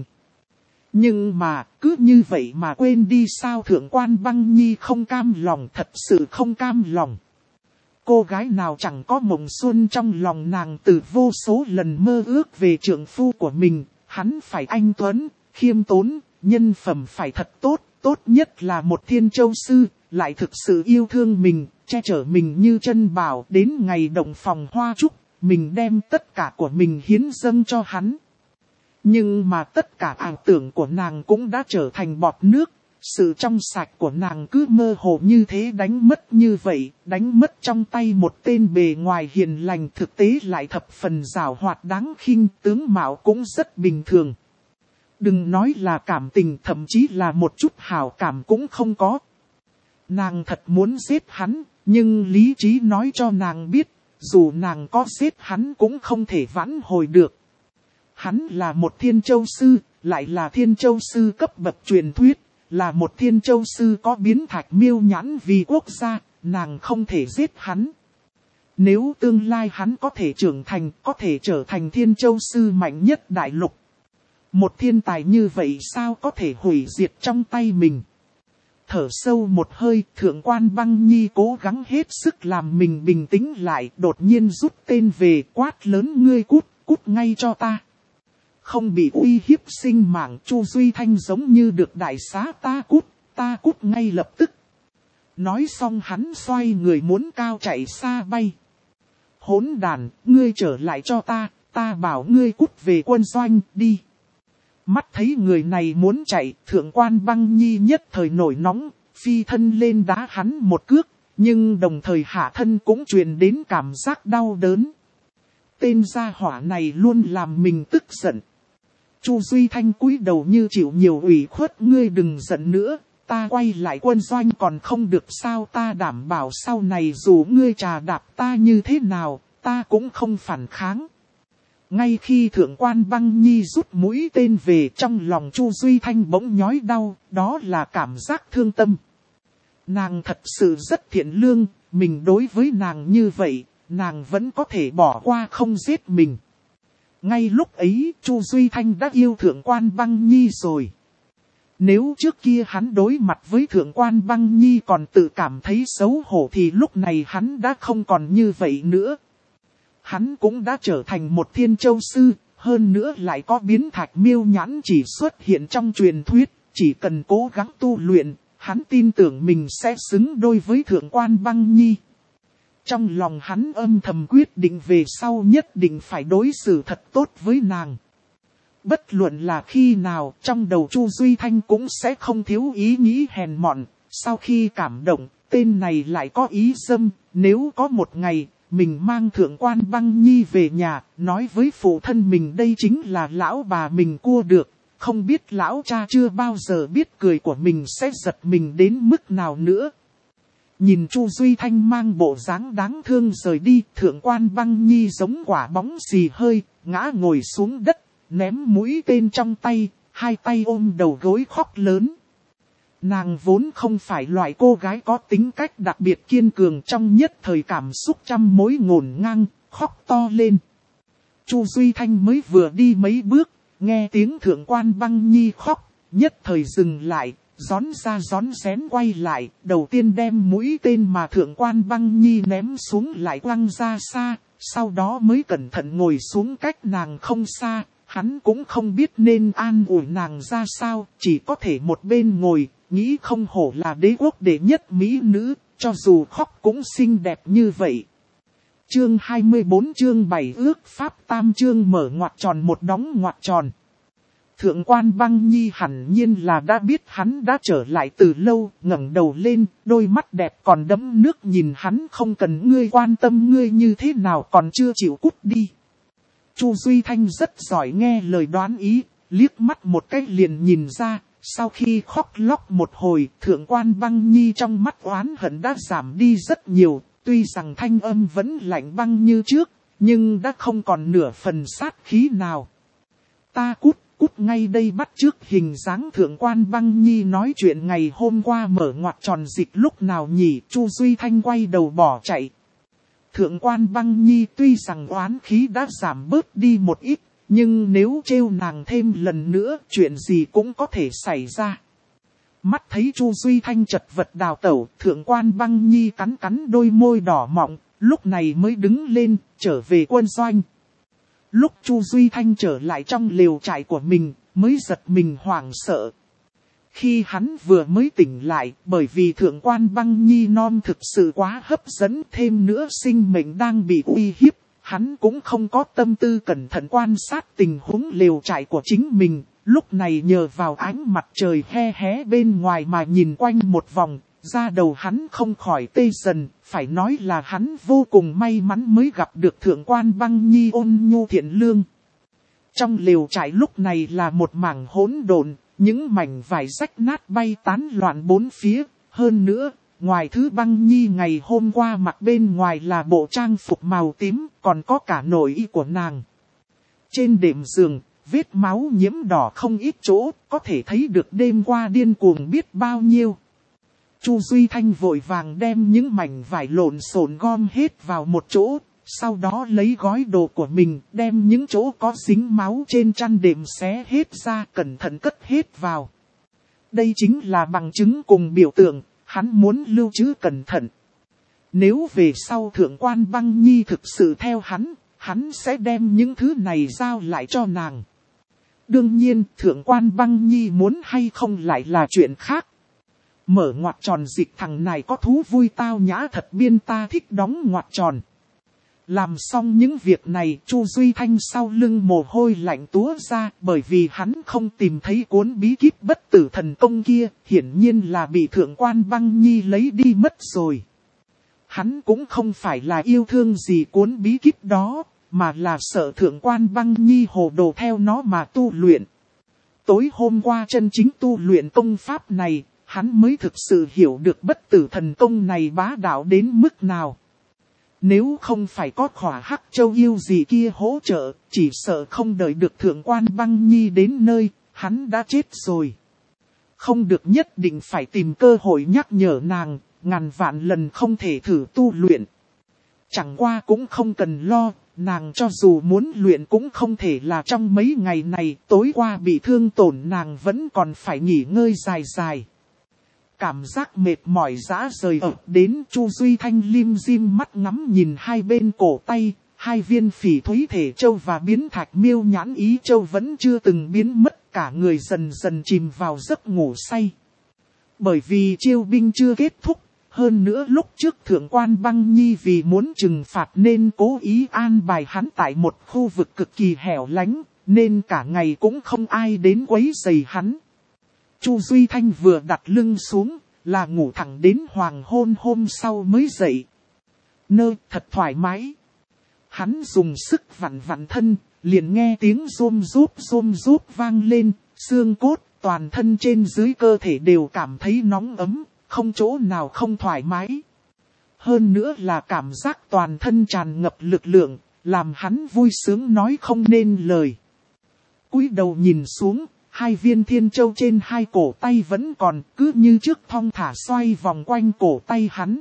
Nhưng mà, cứ như vậy mà quên đi sao? Thượng quan Băng Nhi không cam lòng, thật sự không cam lòng. Cô gái nào chẳng có mộng xuân trong lòng nàng, từ vô số lần mơ ước về trượng phu của mình, hắn phải anh tuấn, khiêm tốn, nhân phẩm phải thật tốt, tốt nhất là một Thiên Châu sư, lại thực sự yêu thương mình, che chở mình như chân bảo. Đến ngày động phòng hoa trúc, mình đem tất cả của mình hiến dâng cho hắn. Nhưng mà tất cả ảo tưởng của nàng cũng đã trở thành bọt nước. Sự trong sạch của nàng cứ mơ hồ như thế đánh mất như vậy, đánh mất trong tay một tên bề ngoài hiền lành, thực tế lại thập phần giàu hoạt đáng khinh, tướng mạo cũng rất bình thường. Đừng nói là cảm tình, thậm chí là một chút hảo cảm cũng không có. Nàng thật muốn giết hắn, nhưng lý trí nói cho nàng biết, dù nàng có giết hắn cũng không thể vãn hồi được. Hắn là một Thiên Châu sư, lại là Thiên Châu sư cấp bậc truyền thuyết, là một Thiên Châu sư có biến thạch miêu nhãn vì quốc gia, nàng không thể giết hắn. Nếu tương lai hắn có thể trưởng thành, có thể trở thành Thiên Châu sư mạnh nhất đại lục. Một thiên tài như vậy sao có thể hủy diệt trong tay mình? Thở sâu một hơi, Thượng quan Băng Nhi cố gắng hết sức làm mình bình tĩnh lại, đột nhiên rút tên về, quát lớn: ngươi cút, cút ngay cho ta. Không bị uy hiếp sinh mạng, Chu Duy Thanh giống như được đại xá: ta cút ngay lập tức. Nói xong hắn xoay người muốn cao chạy xa bay. Hỗn đàn, ngươi trở lại cho ta bảo ngươi cút về quân doanh, đi. Mắt thấy người này muốn chạy, Thượng quan Băng Nhi nhất thời nổi nóng, phi thân lên đá hắn một cước, nhưng đồng thời hạ thân cũng truyền đến cảm giác đau đớn. Tên gia hỏa này luôn làm mình tức giận. Chu Duy Thanh cúi đầu như chịu nhiều ủy khuất: ngươi đừng giận nữa, ta quay lại quân doanh còn không được sao? Ta đảm bảo sau này dù ngươi trà đạp ta như thế nào, ta cũng không phản kháng. Ngay khi Thượng quan Băng Nhi rút mũi tên về, trong lòng Chu Duy Thanh bỗng nhói đau, đó là cảm giác thương tâm. Nàng thật sự rất thiện lương, mình đối với nàng như vậy, nàng vẫn có thể bỏ qua không giết mình. Ngay lúc ấy, Chu Duy Thanh đã yêu Thượng quan Băng Nhi rồi. Nếu trước kia hắn đối mặt với Thượng quan Băng Nhi còn tự cảm thấy xấu hổ thì lúc này hắn đã không còn như vậy nữa. Hắn cũng đã trở thành một Thiên Châu sư, hơn nữa lại có biến thạch miêu nhãn chỉ xuất hiện trong truyền thuyết, chỉ cần cố gắng tu luyện, hắn tin tưởng mình sẽ xứng đôi với Thượng quan Băng Nhi. Trong lòng hắn âm thầm quyết định về sau nhất định phải đối xử thật tốt với nàng. Bất luận là khi nào, trong đầu Chu Duy Thanh cũng sẽ không thiếu ý nghĩ hèn mọn. Sau khi cảm động, tên này lại có ý dâm, nếu có một ngày mình mang Thượng quan Băng Nhi về nhà, nói với phụ thân mình đây chính là lão bà mình cua được, không biết lão cha chưa bao giờ biết cười của mình sẽ giật mình đến mức nào nữa. Nhìn Chu Duy Thanh mang bộ dáng đáng thương rời đi, Thượng quan Băng Nhi giống quả bóng xì hơi, ngã ngồi xuống đất, ném mũi tên trong tay, hai tay ôm đầu gối khóc lớn. Nàng vốn không phải loại cô gái có tính cách đặc biệt kiên cường, trong nhất thời cảm xúc trăm mối ngổn ngang, khóc to lên. Chu Duy Thanh mới vừa đi mấy bước, nghe tiếng Thượng quan Băng Nhi khóc, nhất thời dừng lại, rón ra rón rén quay lại, đầu tiên đem mũi tên mà Thượng quan Băng Nhi ném xuống lại quăng ra xa, sau đó mới cẩn thận ngồi xuống cách nàng không xa. Hắn cũng không biết nên an ủi nàng ra sao, chỉ có thể một bên ngồi, nghĩ không hổ là đế quốc đệ nhất mỹ nữ, cho dù khóc cũng xinh đẹp như vậy. Chương 24 chương 7 ước pháp tam chương mở ngoặc tròn một đóng ngoặc tròn. Thượng quan Băng Nhi hẳn nhiên là đã biết hắn đã trở lại từ lâu, ngẩng đầu lên, đôi mắt đẹp còn đẫm nước nhìn hắn, không cần ngươi quan tâm ngươi như thế nào còn chưa chịu cút đi. Chu Duy Thanh rất giỏi nghe lời đoán ý, liếc mắt một cái liền nhìn ra, sau khi khóc lóc một hồi, thượng quan Băng Nhi trong mắt oán hận đã giảm đi rất nhiều, tuy rằng thanh âm vẫn lạnh băng như trước, nhưng đã không còn nửa phần sát khí nào. Ta cút ngay đây, bắt chước hình dáng thượng quan Băng Nhi nói chuyện ngày hôm qua mở ngoặc tròn dịch lúc nào nhỉ. Chu Duy Thanh quay đầu bỏ chạy. Thượng quan Băng Nhi tuy rằng oán khí đã giảm bớt đi một ít, nhưng nếu trêu nàng thêm lần nữa chuyện gì cũng có thể xảy ra. Mắt thấy Chu Duy Thanh chật vật đào tẩu, thượng quan Băng Nhi cắn cắn đôi môi đỏ mọng, lúc này mới đứng lên, trở về quân doanh. Lúc Chu Duy Thanh trở lại trong lều trại của mình, mới giật mình hoảng sợ. Khi hắn vừa mới tỉnh lại, bởi vì thượng quan Băng Nhi non thực sự quá hấp dẫn, thêm nữa sinh mệnh đang bị uy hiếp, hắn cũng không có tâm tư cẩn thận quan sát tình huống lều trại của chính mình. Lúc này nhờ vào ánh mặt trời he hé bên ngoài mà nhìn quanh một vòng, da đầu hắn không khỏi tê dần, phải nói là hắn vô cùng may mắn mới gặp được thượng quan Băng Nhi ôn nhu thiện lương. Trong lều trại lúc này là một mảng hỗn độn, những mảnh vải rách nát bay tán loạn bốn phía, hơn nữa, ngoài thứ Băng Nhi ngày hôm qua mặc bên ngoài là bộ trang phục màu tím, còn có cả nội y của nàng. Trên đệm giường, vết máu nhiễm đỏ không ít chỗ, có thể thấy được đêm qua điên cuồng biết bao nhiêu. Chu Duy Thanh vội vàng đem những mảnh vải lộn xộn gom hết vào một chỗ, sau đó lấy gói đồ của mình, đem những chỗ có dính máu trên chăn đệm xé hết ra, cẩn thận cất hết vào. Đây chính là bằng chứng cùng biểu tượng, hắn muốn lưu trữ cẩn thận. Nếu về sau thượng quan Băng Nhi thực sự theo hắn sẽ đem những thứ này giao lại cho nàng. Đương nhiên, thượng quan Băng Nhi muốn hay không lại là chuyện khác. Mở ngoặc tròn dịch thằng này có thú vui tao nhã thật biên, ta thích đóng ngoặc tròn. Làm xong những việc này, Chu Duy Thanh sau lưng mồ hôi lạnh túa ra, bởi vì hắn không tìm thấy cuốn bí kíp bất tử thần công kia, hiển nhiên là bị thượng quan Băng Nhi lấy đi mất rồi. Hắn cũng không phải là yêu thương gì cuốn bí kíp đó, mà là sợ thượng quan Băng Nhi hồ đồ theo nó mà tu luyện. Tối hôm qua chân chính tu luyện công pháp này, hắn mới thực sự hiểu được bất tử thần công này bá đạo đến mức nào. Nếu không phải có khỏa hắc châu yêu gì kia hỗ trợ, chỉ sợ không đợi được thượng quan Băng Nhi đến nơi, hắn đã chết rồi. Không được, nhất định phải tìm cơ hội nhắc nhở nàng, ngàn vạn lần không thể thử tu luyện. Chẳng qua cũng không cần lo, nàng cho dù muốn luyện cũng không thể là trong mấy ngày này, tối qua bị thương tổn nàng vẫn còn phải nghỉ ngơi dài dài. Cảm giác mệt mỏi rã rời ập đến, Chu Duy Thanh lim dim mắt ngắm nhìn hai bên cổ tay, hai viên phỉ thúy thể châu và biến thạch miêu nhãn ý châu vẫn chưa từng biến mất, cả người dần dần chìm vào giấc ngủ say. Bởi vì chiêu binh chưa kết thúc, hơn nữa lúc trước thượng quan Băng Nhi vì muốn trừng phạt nên cố ý an bài hắn tại một khu vực cực kỳ hẻo lánh, nên cả ngày cũng không ai đến quấy rầy hắn. Chu Duy Thanh vừa đặt lưng xuống, là ngủ thẳng đến hoàng hôn hôm sau mới dậy. Thật thoải mái. Hắn dùng sức vặn vặn thân, liền nghe tiếng rôm rúp vang lên, xương cốt, toàn thân trên dưới cơ thể đều cảm thấy nóng ấm, không chỗ nào không thoải mái. Hơn nữa là cảm giác toàn thân tràn ngập lực lượng, làm hắn vui sướng nói không nên lời. Cúi đầu nhìn xuống, hai viên thiên châu trên hai cổ tay vẫn còn, cứ như trước thong thả xoay vòng quanh cổ tay hắn.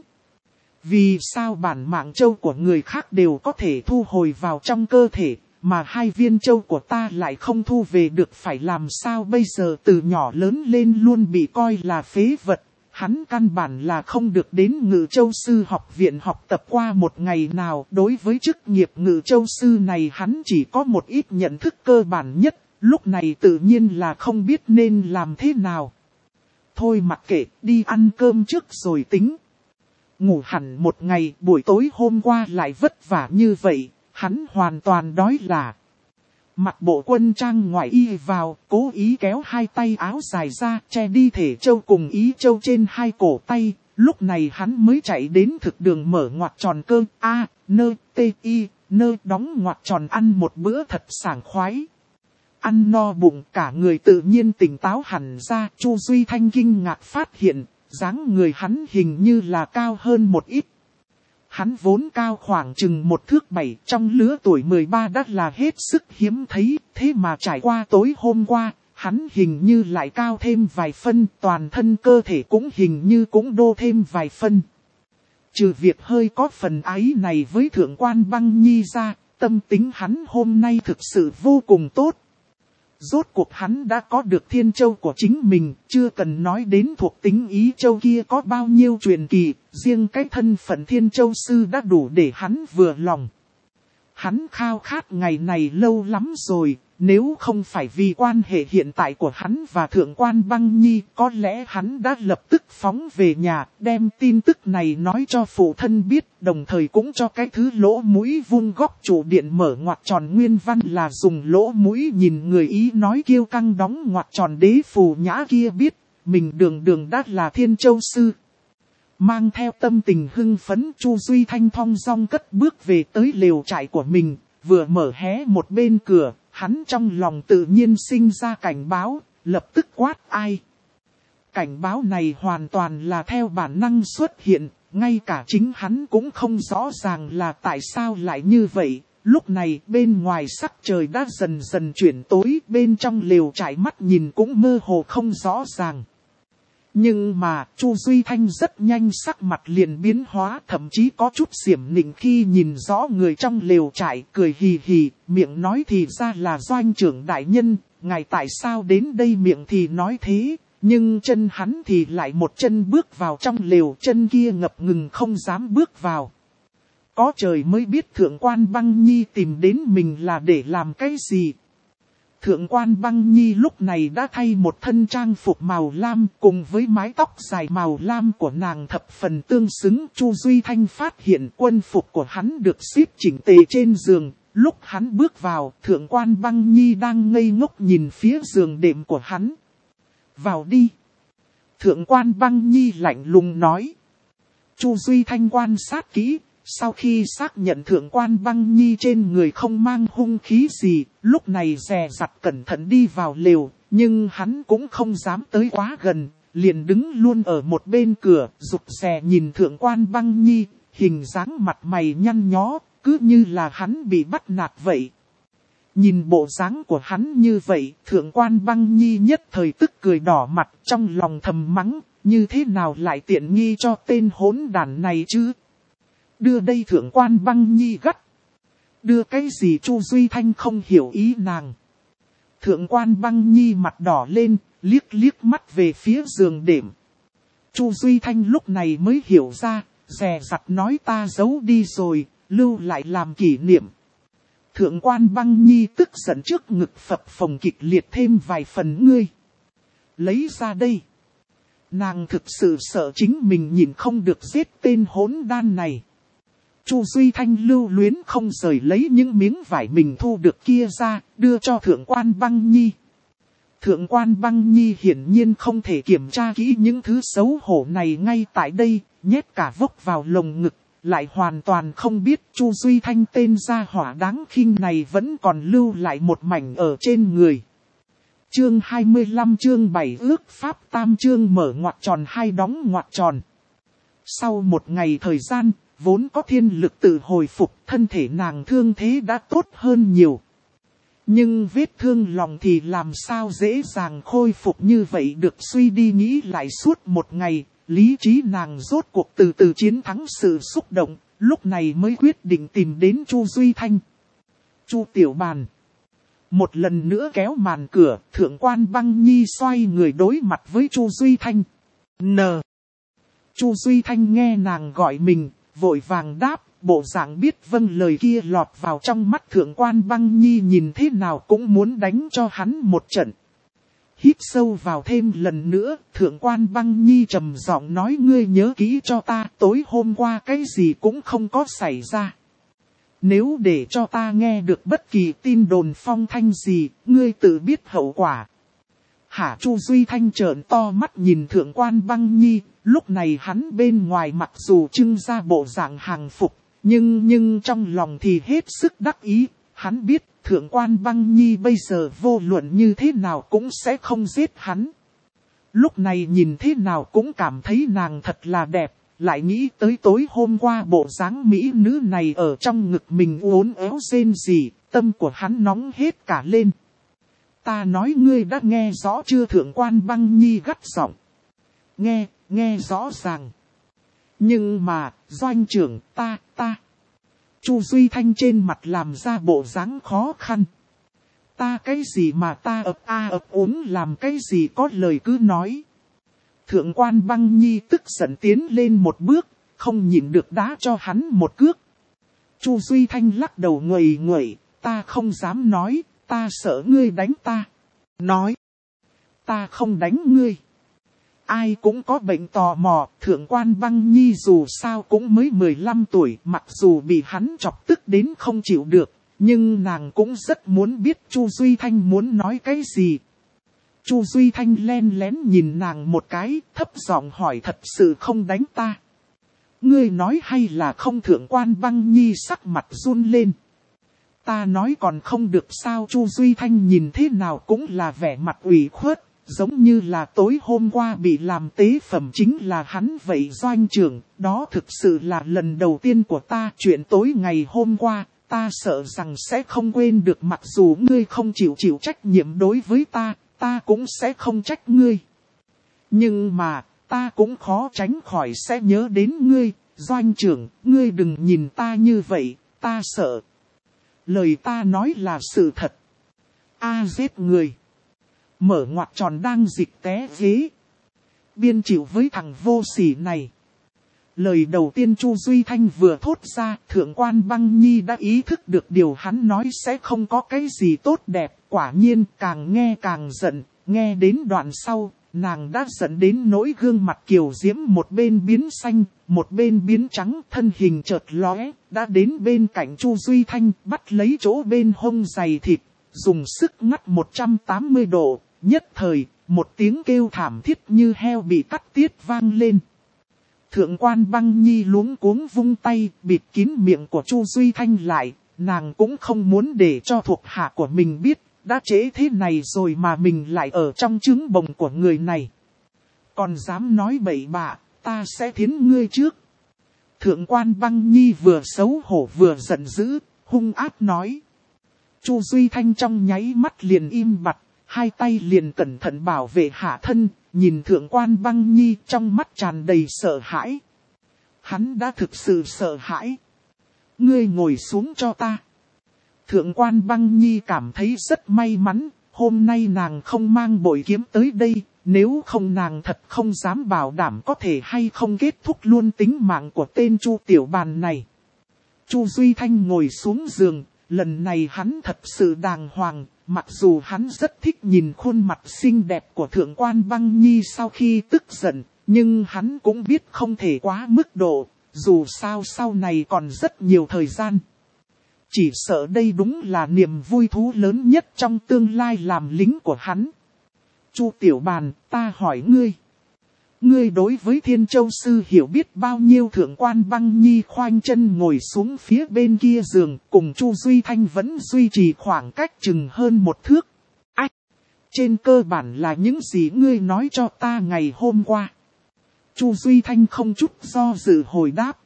Vì sao bản mạng châu của người khác đều có thể thu hồi vào trong cơ thể, mà hai viên châu của ta lại không thu về được, phải làm sao bây giờ? Từ nhỏ lớn lên luôn bị coi là phế vật, Hắn căn bản là không được đến Ngự Châu Sư học viện học tập qua một ngày nào. Đối với chức nghiệp Ngự Châu Sư này hắn chỉ có một ít nhận thức cơ bản nhất, lúc này tự nhiên là không biết nên làm thế nào. Thôi mặc kệ, đi ăn cơm trước rồi tính. Ngủ hẳn một ngày, buổi tối hôm qua lại vất vả như vậy, hắn hoàn toàn đói là. Mặc bộ quân trang ngoại y vào, cố ý kéo hai tay áo dài ra, che đi thể châu cùng ý châu trên hai cổ tay. Lúc này hắn mới chạy đến thực đường mở ngoặc tròn cơ, đóng ngoặc tròn ăn một bữa thật sảng khoái. Ăn no bụng cả người tự nhiên tỉnh táo hẳn ra, Chu Duy Thanh kinh ngạc phát hiện, dáng người hắn hình như là cao hơn một ít. Hắn vốn cao khoảng chừng 1m7, trong lứa tuổi 13 đã là hết sức hiếm thấy, thế mà trải qua tối hôm qua, hắn hình như lại cao thêm vài phân, toàn thân cơ thể cũng hình như cũng đô thêm vài phân. Trừ việc hơi có phần ái này với thượng quan Băng Nhi ra, tâm tính hắn hôm nay thực sự vô cùng tốt. Rốt cuộc hắn đã có được thiên châu của chính mình, chưa cần nói đến thuộc tính ý châu kia có bao nhiêu truyền kỳ, riêng cái thân phận thiên châu sư đã đủ để hắn vừa lòng. Hắn khao khát ngày này lâu lắm rồi, nếu không phải vì quan hệ hiện tại của hắn và thượng quan Băng Nhi, có lẽ hắn đã lập tức phóng về nhà, đem tin tức này nói cho phụ thân biết, đồng thời cũng cho cái thứ lỗ mũi vung góc trụ điện mở ngoặc tròn nguyên văn là dùng lỗ mũi nhìn người Ý nói kiêu căng đóng ngoặc tròn đế phù nhã kia biết, mình đường đã là thiên châu sư. Mang theo tâm tình hưng phấn, Chu Duy Thanh thong dong cất bước về tới lều trại của mình, vừa mở hé một bên cửa, hắn trong lòng tự nhiên sinh ra cảnh báo, lập tức quát ai. Cảnh báo này hoàn toàn là theo bản năng xuất hiện, ngay cả chính hắn cũng không rõ ràng là tại sao lại như vậy. Lúc này bên ngoài sắc trời đã dần dần chuyển tối, bên trong lều trại mắt nhìn cũng mơ hồ không rõ ràng. Nhưng mà Chu Duy Thanh rất nhanh sắc mặt liền biến hóa, thậm chí có chút xiểm nịnh khi nhìn rõ người trong lều trại, cười hì hì, miệng nói thì ra là doanh trưởng đại nhân, ngài tại sao đến đây, miệng thì nói thế, nhưng chân hắn thì lại một chân bước vào trong lều, chân kia ngập ngừng không dám bước vào. Có trời mới biết thượng quan Băng Nhi tìm đến mình là để làm cái gì. Thượng quan Băng Nhi lúc này đã thay một thân trang phục màu lam, cùng với mái tóc dài màu lam của nàng thập phần tương xứng. Chu Duy Thanh phát hiện quân phục của hắn được xếp chỉnh tề trên giường. Lúc hắn bước vào, thượng quan Băng Nhi đang ngây ngốc nhìn phía giường đệm của hắn. Vào đi. Thượng quan Băng Nhi lạnh lùng nói. Chu Duy Thanh quan sát kỹ. Sau khi xác nhận thượng quan Băng Nhi trên người không mang hung khí gì, lúc này dè dặt cẩn thận đi vào lều, nhưng hắn cũng không dám tới quá gần, liền đứng luôn ở một bên cửa, rụt rè nhìn thượng quan Băng Nhi, hình dáng mặt mày nhăn nhó, cứ như là hắn bị bắt nạt vậy. Nhìn bộ dáng của hắn như vậy, thượng quan Băng Nhi nhất thời tức cười đỏ mặt, trong lòng thầm mắng, như thế nào lại tiện nghi cho tên hỗn đản này chứ? Đưa đây, thượng quan Băng Nhi gắt. Đưa cái gì? Chu Duy Thanh không hiểu ý nàng. Thượng quan Băng Nhi mặt đỏ lên, liếc liếc mắt về phía giường đệm. Chu Duy Thanh lúc này mới hiểu ra, dè dặt nói ta giấu đi rồi, lưu lại làm kỷ niệm. Thượng quan Băng Nhi tức giận trước ngực phập phồng kịch liệt thêm vài phần, ngươi lấy ra đây. Nàng thực sự sợ chính mình nhìn không được giết tên hỗn đan này. Chu Duy Thanh lưu luyến không rời lấy những miếng vải mình thu được kia ra, đưa cho thượng quan Băng Nhi. Thượng quan Băng Nhi hiển nhiên không thể kiểm tra kỹ những thứ xấu hổ này ngay tại đây, nhét cả vốc vào lồng ngực, lại hoàn toàn không biết Chu Duy Thanh tên gia hỏa đáng khinh này vẫn còn lưu lại một mảnh ở trên người. Chương 25 chương 7 ước pháp tam chương mở ngoặc tròn hai đóng ngoặc tròn. Sau một ngày thời gian, vốn có thiên lực tự hồi phục, thân thể nàng thương thế đã tốt hơn nhiều. Nhưng vết thương lòng thì làm sao dễ dàng khôi phục như vậy được, suy đi nghĩ lại suốt một ngày, lý trí nàng rốt cuộc từ từ chiến thắng sự xúc động, lúc này mới quyết định tìm đến Chu Duy Thanh. Chu tiểu bàn. Một lần nữa kéo màn cửa, thượng quan Băng Nhi xoay người đối mặt với Chu Duy Thanh. Chu Duy Thanh nghe nàng gọi mình, vội vàng đáp, bộ dạng biết vâng lời kia lọt vào trong mắt Thượng Quan Băng Nhi nhìn thế nào cũng muốn đánh cho hắn một trận. Hít sâu vào thêm lần nữa, Thượng Quan Băng Nhi trầm giọng nói ngươi nhớ kỹ cho ta, tối hôm qua cái gì cũng không có xảy ra. Nếu để cho ta nghe được bất kỳ tin đồn phong thanh gì, ngươi tự biết hậu quả. Hả? Chu Duy Thanh trợn to mắt nhìn Thượng Quan Băng Nhi, lúc này hắn bên ngoài mặc dù trưng ra bộ dạng hàng phục, nhưng trong lòng thì hết sức đắc ý, hắn biết Thượng Quan Băng Nhi bây giờ vô luận như thế nào cũng sẽ không giết hắn. Lúc này nhìn thế nào cũng cảm thấy nàng thật là đẹp, lại nghĩ tới tối hôm qua bộ dáng mỹ nữ này ở trong ngực mình uốn éo rên rỉ, tâm của hắn nóng hết cả lên. Ta nói ngươi đã nghe rõ chưa? Thượng Quan Băng Nhi gắt giọng. Nghe rõ ràng. Nhưng mà, doanh trưởng, ta. Chu Duy Thanh trên mặt làm ra bộ dáng khó khăn. Ta cái gì mà ta ấp úng làm cái gì có lời cứ nói. Thượng Quan Băng Nhi tức giận tiến lên một bước, không nhịn được đá cho hắn một cước. Chu Duy Thanh lắc đầu nguậy, ta không dám nói, ta sợ ngươi đánh ta. Nói, ta không đánh ngươi. Ai cũng có bệnh tò mò, Thượng Quan Băng Nhi dù sao cũng mới 15 tuổi, mặc dù bị hắn chọc tức đến không chịu được, nhưng nàng cũng rất muốn biết Chu Duy Thanh muốn nói cái gì. Chu Duy Thanh len lén nhìn nàng một cái, thấp giọng hỏi thật sự không đánh ta. Ngươi nói hay là không? Thượng Quan Băng Nhi sắc mặt run lên. Ta nói còn không được sao? Chu Duy Thanh nhìn thế nào cũng là vẻ mặt ủy khuất, giống như là tối hôm qua bị làm tế phẩm chính là hắn vậy. Doanh trưởng, đó thực sự là lần đầu tiên của ta. Chuyện tối ngày hôm qua, ta sợ rằng sẽ không quên được, mặc dù ngươi không chịu trách nhiệm đối với ta, ta cũng sẽ không trách ngươi. Nhưng mà, ta cũng khó tránh khỏi sẽ nhớ đến ngươi. Doanh trưởng, ngươi đừng nhìn ta như vậy, ta sợ. Lời ta nói là sự thật. Giết người. Mở ngoặc tròn đang dịch té ghế. Biên chịu với thằng vô sỉ này. Lời đầu tiên Chu Duy Thanh vừa thốt ra, Thượng Quan Băng Nhi đã ý thức được điều hắn nói sẽ không có cái gì tốt đẹp. Quả nhiên càng nghe càng giận, nghe đến đoạn sau, nàng đã giận đến nỗi gương mặt kiều diễm một bên biến xanh, một bên biến trắng, thân hình chợt lóe, đã đến bên cạnh Chu Duy Thanh, bắt lấy chỗ bên hông giày thịt, dùng sức ngắt 180 độ, nhất thời, một tiếng kêu thảm thiết như heo bị cắt tiết vang lên. Thượng Quan Băng Nhi luống cuống vung tay, bịt kín miệng của Chu Duy Thanh lại, nàng cũng không muốn để cho thuộc hạ của mình biết, đã trễ thế này rồi mà mình lại ở trong trứng bồng của người này. Còn dám nói bậy bạ, ta sẽ thiến ngươi trước. Thượng Quan Băng Nhi vừa xấu hổ vừa giận dữ, hung ác nói. Chu Duy Thanh trong nháy mắt liền im bặt, hai tay liền cẩn thận bảo vệ hạ thân, nhìn Thượng Quan Băng Nhi trong mắt tràn đầy sợ hãi. Hắn đã thực sự sợ hãi. Ngươi ngồi xuống cho ta. Thượng Quan Băng Nhi cảm thấy rất may mắn, hôm nay nàng không mang bội kiếm tới đây, nếu không nàng thật không dám bảo đảm có thể hay không kết thúc luôn tính mạng của tên Chu Tiểu Bàn này. Chu Duy Thanh ngồi xuống giường, lần này hắn thật sự đàng hoàng, mặc dù hắn rất thích nhìn khuôn mặt xinh đẹp của Thượng Quan Băng Nhi sau khi tức giận, nhưng hắn cũng biết không thể quá mức độ, dù sao sau này còn rất nhiều thời gian. Chỉ sợ đây đúng là niềm vui thú lớn nhất trong tương lai làm lính của hắn. Chu Tiểu Bàn, ta hỏi ngươi. Ngươi đối với Thiên Châu Sư hiểu biết bao nhiêu? Thượng Quan Băng Nhi khoanh chân ngồi xuống phía bên kia giường, cùng Chu Duy Thanh vẫn duy trì khoảng cách chừng hơn 1 thước. Ách! Trên cơ bản là những gì ngươi nói cho ta ngày hôm qua. Chu Duy Thanh không chút do dự hồi đáp.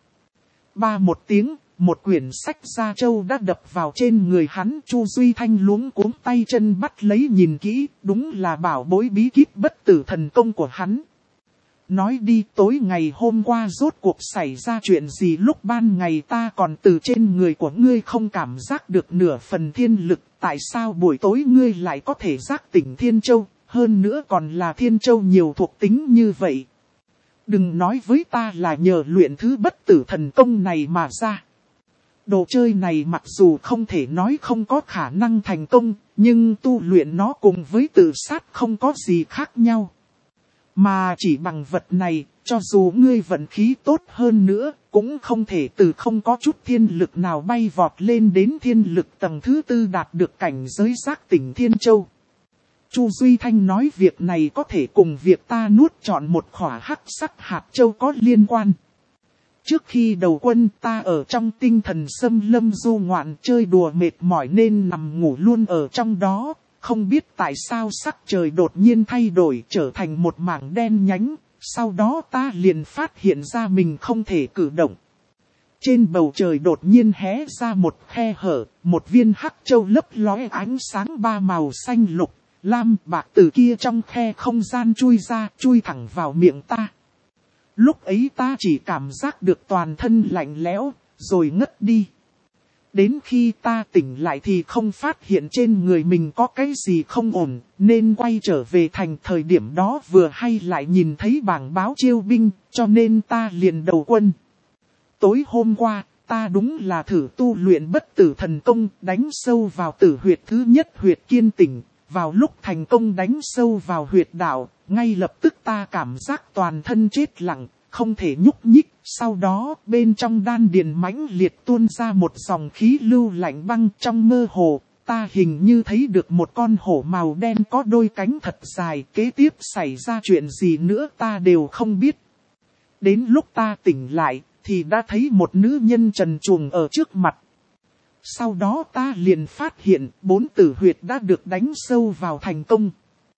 Ba một tiếng, một quyển sách Gia Châu đã đập vào trên người hắn. Chu Duy Thanh luống cuống tay chân bắt lấy nhìn kỹ, đúng là bảo bối bí kíp bất tử thần công của hắn. Nói đi, tối ngày hôm qua rốt cuộc xảy ra chuyện gì? Lúc ban ngày ta còn từ trên người của ngươi không cảm giác được nửa phần thiên lực, tại sao buổi tối ngươi lại có thể giác tỉnh Thiên Châu, hơn nữa còn là Thiên Châu nhiều thuộc tính như vậy? Đừng nói với ta là nhờ luyện thứ bất tử thần công này mà ra. Đồ chơi này mặc dù không thể nói không có khả năng thành công, nhưng tu luyện nó cùng với tự sát không có gì khác nhau. Mà chỉ bằng vật này, cho dù ngươi vận khí tốt hơn nữa, cũng không thể từ không có chút thiên lực nào bay vọt lên đến thiên lực tầng thứ 4 đạt được cảnh giới giác tỉnh Thiên Châu. Chu Duy Thanh nói việc này có thể cùng việc ta nuốt trọn một khỏa hắc sắc hạt châu có liên quan. Trước khi đầu quân ta ở trong tinh thần xâm lâm du ngoạn chơi đùa mệt mỏi nên nằm ngủ luôn ở trong đó. Không biết tại sao sắc trời đột nhiên thay đổi trở thành một mảng đen nhánh. Sau đó ta liền phát hiện ra mình không thể cử động. Trên bầu trời đột nhiên hé ra một khe hở, một viên hắc châu lấp lóe ánh sáng ba màu xanh lục, lam bạc từ kia trong khe không gian chui ra, chui thẳng vào miệng ta. Lúc ấy ta chỉ cảm giác được toàn thân lạnh lẽo, rồi ngất đi. Đến khi ta tỉnh lại thì không phát hiện trên người mình có cái gì không ổn, nên quay trở về thành thời điểm đó vừa hay lại nhìn thấy bảng báo chiêu binh, cho nên ta liền đầu quân. Tối hôm qua, ta đúng là thử tu luyện bất tử thần công, đánh sâu vào tử huyệt thứ nhất huyệt kiên tỉnh. Vào lúc thành công đánh sâu vào huyệt đạo, ngay lập tức ta cảm giác toàn thân chết lặng, không thể nhúc nhích. Sau đó, bên trong đan điền mãnh liệt tuôn ra một dòng khí lưu lạnh băng trong mơ hồ. Ta hình như thấy được một con hổ màu đen có đôi cánh thật dài. Kế tiếp xảy ra chuyện gì nữa ta đều không biết. Đến lúc ta tỉnh lại, thì đã thấy một nữ nhân trần truồng ở trước mặt. Sau đó ta liền phát hiện 4 tử huyệt đã được đánh sâu vào thành công.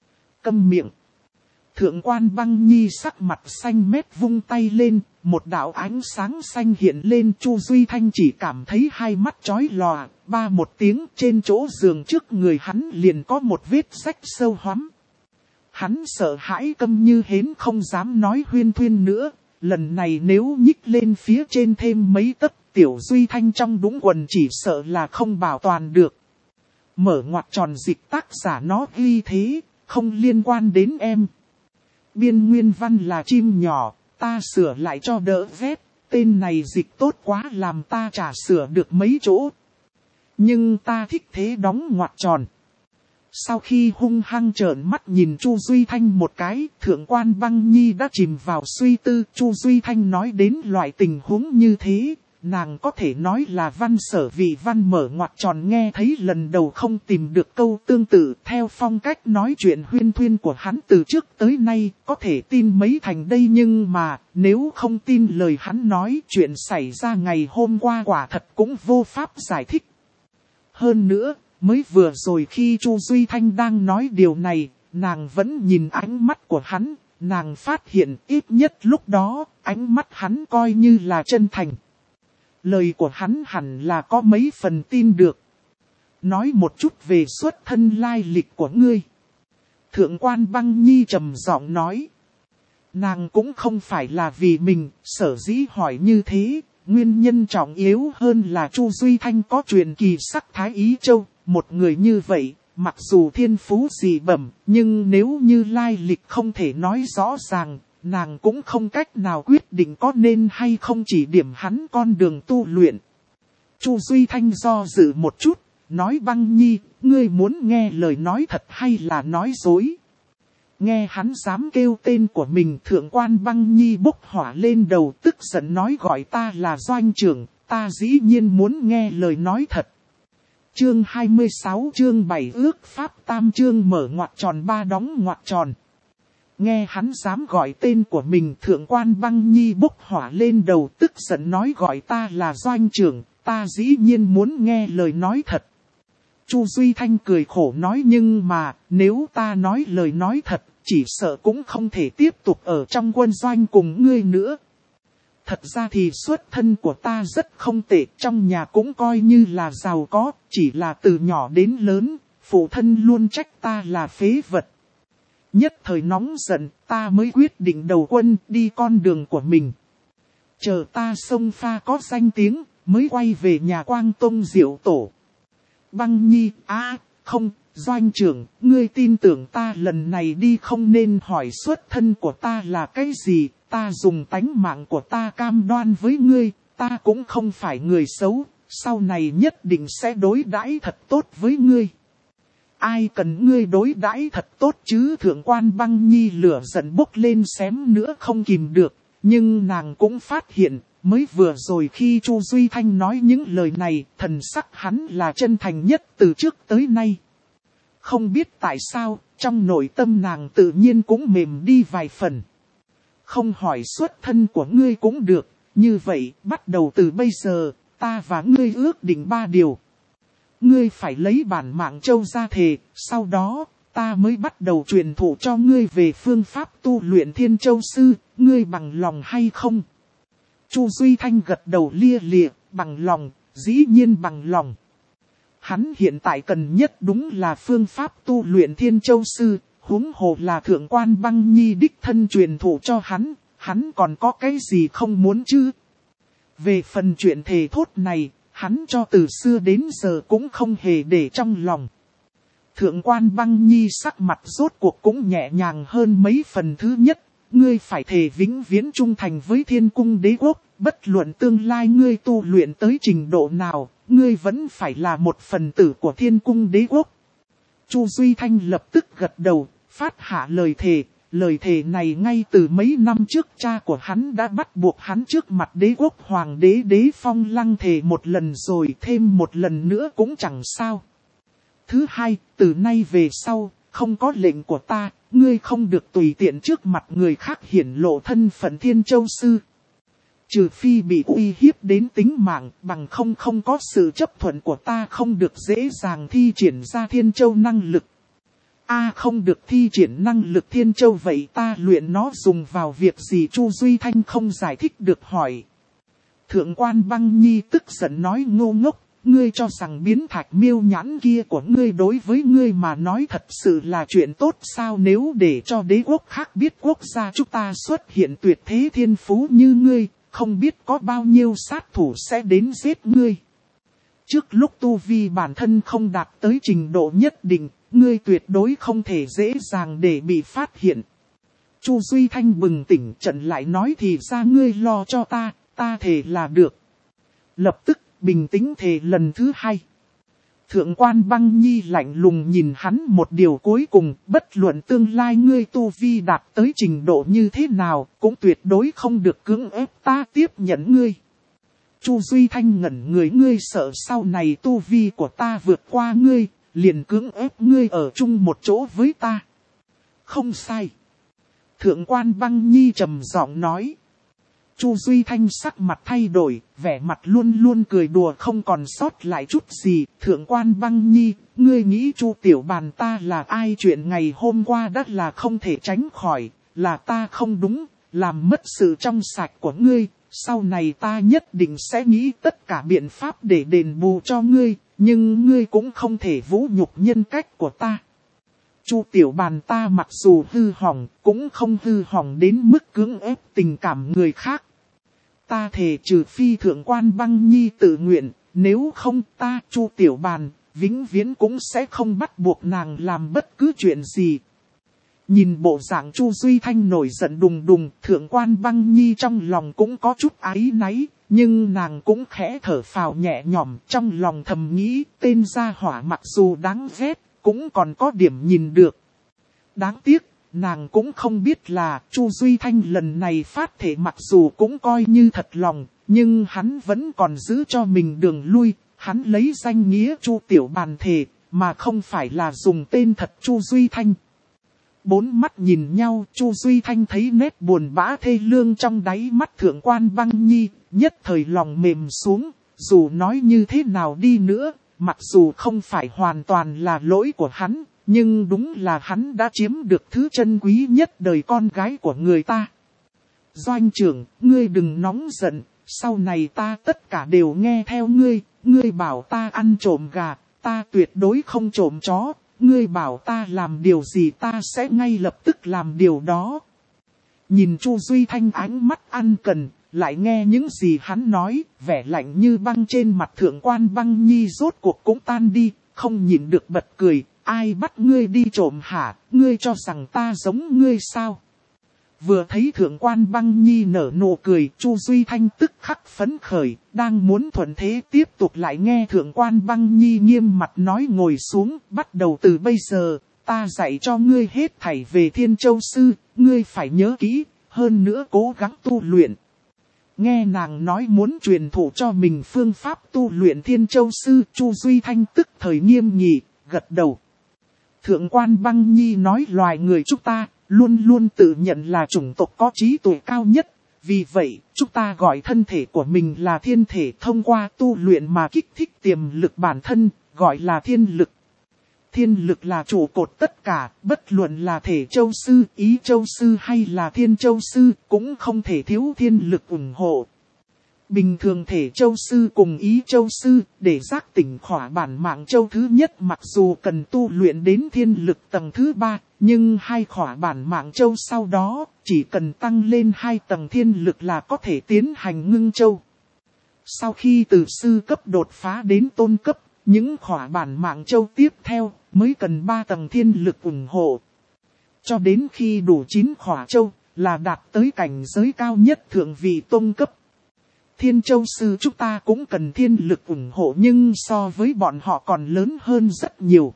Câm miệng. Thượng quan Băng Nhi sắc mặt xanh mét vung tay lên, một đạo ánh sáng xanh hiện lên. Chu Duy Thanh chỉ cảm thấy hai mắt chói lòa, ba một tiếng trên chỗ giường trước người hắn liền có một vết rách sâu hoắm. Hắn sợ hãi câm như hến không dám nói huyên thuyên nữa, lần này nếu nhích lên phía trên thêm mấy tấc. Tiểu Duy Thanh trong đũng quần chỉ sợ là không bảo toàn được. Mở ngoặc tròn dịch tác giả nó ghi thế, không liên quan đến em. Biên nguyên văn là chim nhỏ, ta sửa lại cho đỡ vét, tên này dịch tốt quá làm ta chả sửa được mấy chỗ. Nhưng ta thích thế đóng ngoặc tròn. Sau khi hung hăng trợn mắt nhìn Chu Duy Thanh một cái, Thượng quan Băng Nhi đã chìm vào suy tư. Chu Duy Thanh nói đến loại tình huống như thế. Nàng có thể nói là văn sở vì văn mở ngoặc tròn nghe thấy lần đầu không tìm được câu tương tự. Theo phong cách nói chuyện huyên thuyên của hắn từ trước tới nay có thể tin mấy thành đây, nhưng mà nếu không tin lời hắn nói chuyện xảy ra ngày hôm qua quả thật cũng vô pháp giải thích. Hơn nữa, mới vừa rồi khi Chu Duy Thanh đang nói điều này, nàng vẫn nhìn ánh mắt của hắn, nàng phát hiện ít nhất lúc đó ánh mắt hắn coi như là chân thành. Lời của hắn hẳn là có mấy phần tin được. Nói một chút về xuất thân lai lịch của ngươi. Thượng quan Băng Nhi trầm giọng nói. Nàng cũng không phải là vì mình, sở dĩ hỏi như thế. Nguyên nhân trọng yếu hơn là Chu Duy Thanh có truyền kỳ sắc thái Ý Châu. Một người như vậy, mặc dù thiên phú dị bẩm, nhưng nếu như lai lịch không thể nói rõ ràng, nàng cũng không cách nào quyết định có nên hay không chỉ điểm hắn con đường tu luyện. Chu Duy Thanh do dự một chút, nói Băng Nhi, ngươi muốn nghe lời nói thật hay là nói dối? Nghe hắn dám kêu tên của mình, Thượng quan Băng Nhi bốc hỏa lên đầu, tức giận nói gọi ta là doanh trưởng, ta dĩ nhiên muốn nghe lời nói thật. Chương 26 chương 7 ước pháp tam chương mở ngoặc tròn ba đóng ngoặc tròn. Nghe hắn dám gọi tên của mình, Thượng quan Băng Nhi bốc hỏa lên đầu, tức giận nói gọi ta là doanh trưởng, ta dĩ nhiên muốn nghe lời nói thật. Chu Duy Thanh cười khổ nói nhưng mà, nếu ta nói lời nói thật, chỉ sợ cũng không thể tiếp tục ở trong quân doanh cùng ngươi nữa. Thật ra thì xuất thân của ta rất không tệ, trong nhà cũng coi như là giàu có, chỉ là từ nhỏ đến lớn, phụ thân luôn trách ta là phế vật. Nhất thời nóng giận, ta mới quyết định đầu quân đi con đường của mình. Chờ ta xông pha có danh tiếng, mới quay về nhà Quang Tông Diệu Tổ. Băng Nhi, không, doanh trưởng, ngươi tin tưởng ta lần này đi không nên hỏi xuất thân của ta là cái gì, ta dùng tánh mạng của ta cam đoan với ngươi, ta cũng không phải người xấu, sau này nhất định sẽ đối đãi thật tốt với ngươi. Ai cần ngươi đối đãi thật tốt chứ? Thượng quan Băng Nhi lửa giận bốc lên xém nữa không kìm được, nhưng nàng cũng phát hiện, mới vừa rồi khi Chu Duy Thanh nói những lời này, thần sắc hắn là chân thành nhất từ trước tới nay. Không biết tại sao, trong nội tâm nàng tự nhiên cũng mềm đi vài phần. Không hỏi xuất thân của ngươi cũng được, như vậy bắt đầu từ bây giờ, ta và ngươi ước định 3 điều. Ngươi phải lấy bản mạng châu ra thề, sau đó, ta mới bắt đầu truyền thụ cho ngươi về phương pháp tu luyện Thiên Châu Sư, ngươi bằng lòng hay không? Chu Duy Thanh gật đầu lia lịa, bằng lòng, dĩ nhiên bằng lòng. Hắn hiện tại cần nhất đúng là phương pháp tu luyện Thiên Châu Sư, huống hồ là Thượng quan Băng Nhi đích thân truyền thụ cho hắn còn có cái gì không muốn chứ? Về phần chuyện thề thốt này, hắn cho từ xưa đến giờ cũng không hề để trong lòng. Thượng quan Băng Nhi sắc mặt rốt cuộc cũng nhẹ nhàng hơn mấy phần. Thứ nhất, ngươi phải thề vĩnh viễn trung thành với Thiên Cung Đế Quốc, bất luận tương lai ngươi tu luyện tới trình độ nào, ngươi vẫn phải là một phần tử của Thiên Cung Đế Quốc. Chu Duy Thanh lập tức gật đầu, phát hạ lời thề. Lời thề này ngay từ mấy năm trước cha của hắn đã bắt buộc hắn trước mặt Đế Quốc Hoàng đế Đế Phong Lăng thề một lần rồi thêm một lần nữa cũng chẳng sao. Thứ hai, từ nay về sau, không có lệnh của ta, ngươi không được tùy tiện trước mặt người khác hiển lộ thân phận Thiên Châu Sư. Trừ phi bị uy hiếp đến tính mạng, bằng không có sự chấp thuận của ta không được dễ dàng thi triển ra Thiên Châu năng lực. Không được thi triển năng lực Thiên Châu vậy ta luyện nó dùng vào việc gì? Chu Duy Thanh không giải thích được hỏi. Thượng quan Băng Nhi tức giận nói ngô ngốc, ngươi cho rằng biến thạch miêu nhãn kia của ngươi đối với ngươi mà nói thật sự là chuyện tốt sao? Nếu để cho đế quốc khác biết quốc gia chúng ta xuất hiện tuyệt thế thiên phú như ngươi, không biết có bao nhiêu sát thủ sẽ đến giết ngươi. Trước lúc tu vi bản thân không đạt tới trình độ nhất định, ngươi tuyệt đối không thể dễ dàng để bị phát hiện. Chu Duy Thanh bừng tỉnh trận lại nói thì ra ngươi lo cho ta thề là được. Lập tức bình tĩnh thề lần thứ hai. Thượng quan Băng Nhi lạnh lùng nhìn hắn một điều cuối cùng, bất luận tương lai ngươi tu vi đạt tới trình độ như thế nào, cũng tuyệt đối không được cưỡng ép ta tiếp nhận ngươi. Chu Duy Thanh ngẩn người, ngươi sợ sau này tu vi của ta vượt qua ngươi, liền cưỡng ép ngươi ở chung một chỗ với ta. Không sai. Thượng quan Băng Nhi trầm giọng nói. Chu Duy Thanh sắc mặt thay đổi, vẻ mặt luôn luôn cười đùa không còn sót lại chút gì. Thượng quan Băng Nhi, ngươi nghĩ Chu Tiểu Bàn ta là ai? Chuyện ngày hôm qua đã là không thể tránh khỏi, là ta không đúng, làm mất sự trong sạch của ngươi. Sau này ta nhất định sẽ nghĩ tất cả biện pháp để đền bù cho ngươi, nhưng ngươi cũng không thể vũ nhục nhân cách của ta. Chu Tiểu Bàn ta mặc dù hư hỏng, cũng không hư hỏng đến mức cưỡng ép tình cảm người khác. Ta thề trừ phi Thượng quan Băng Nhi tự nguyện, nếu không ta Chu Tiểu Bàn, vĩnh viễn cũng sẽ không bắt buộc nàng làm bất cứ chuyện gì. Nhìn bộ dạng Chu Duy Thanh nổi giận đùng đùng, Thượng quan Băng Nhi trong lòng cũng có chút áy náy, nhưng nàng cũng khẽ thở phào nhẹ nhõm, trong lòng thầm nghĩ, tên gia hỏa mặc dù đáng ghét, cũng còn có điểm nhìn được. Đáng tiếc, nàng cũng không biết là Chu Duy Thanh lần này phát thể mặc dù cũng coi như thật lòng, nhưng hắn vẫn còn giữ cho mình đường lui, hắn lấy danh nghĩa Chu Tiểu Bàn thề, mà không phải là dùng tên thật Chu Duy Thanh. Bốn mắt nhìn nhau, Chu Duy Thanh thấy nét buồn bã thê lương trong đáy mắt Thượng quan Băng Nhi, nhất thời lòng mềm xuống, dù nói như thế nào đi nữa, mặc dù không phải hoàn toàn là lỗi của hắn, nhưng đúng là hắn đã chiếm được thứ chân quý nhất đời con gái của người ta. Doanh trưởng, ngươi đừng nóng giận, sau này ta tất cả đều nghe theo ngươi, ngươi bảo ta ăn trộm gà, ta tuyệt đối không trộm chó. Ngươi bảo ta làm điều gì ta sẽ ngay lập tức làm điều đó. Nhìn Chu Duy Thanh ánh mắt ăn cần, lại nghe những gì hắn nói, vẻ lạnh như băng trên mặt Thượng quan Băng Nhi rốt cuộc cũng tan đi, không nhịn được bật cười, ai bắt ngươi đi trộm hả, ngươi cho rằng ta giống ngươi sao? Vừa thấy Thượng Quan Băng Nhi nở nụ cười, Chu Duy Thanh tức khắc phấn khởi, đang muốn thuận thế tiếp tục lại nghe Thượng Quan Băng Nhi nghiêm mặt nói ngồi xuống, bắt đầu từ bây giờ, ta dạy cho ngươi hết thảy về Thiên Châu Sư, ngươi phải nhớ kỹ, hơn nữa cố gắng tu luyện. Nghe nàng nói muốn truyền thụ cho mình phương pháp tu luyện Thiên Châu Sư, Chu Duy Thanh tức thời nghiêm nghị, gật đầu. Thượng Quan Băng Nhi nói loài người chúng ta, luôn luôn tự nhận là chủng tộc có trí tuệ cao nhất. Vì vậy, chúng ta gọi thân thể của mình là thiên thể, thông qua tu luyện mà kích thích tiềm lực bản thân, gọi là thiên lực. Thiên lực là trụ cột tất cả, bất luận là thể châu sư, ý châu sư hay là thiên châu sư, cũng không thể thiếu thiên lực ủng hộ. Bình thường thể châu sư cùng ý châu sư, để giác tỉnh khỏa bản mạng châu thứ nhất mặc dù cần tu luyện đến thiên lực tầng thứ 3, nhưng hai khỏa bản mạng châu sau đó, chỉ cần tăng lên 2 tầng thiên lực là có thể tiến hành ngưng châu. Sau khi từ sư cấp đột phá đến tôn cấp, những khỏa bản mạng châu tiếp theo, mới cần 3 tầng thiên lực ủng hộ. Cho đến khi đủ 9 khỏa châu, là đạt tới cảnh giới cao nhất thượng vị tôn cấp. Thiên Châu Sư chúng ta cũng cần thiên lực ủng hộ nhưng so với bọn họ còn lớn hơn rất nhiều.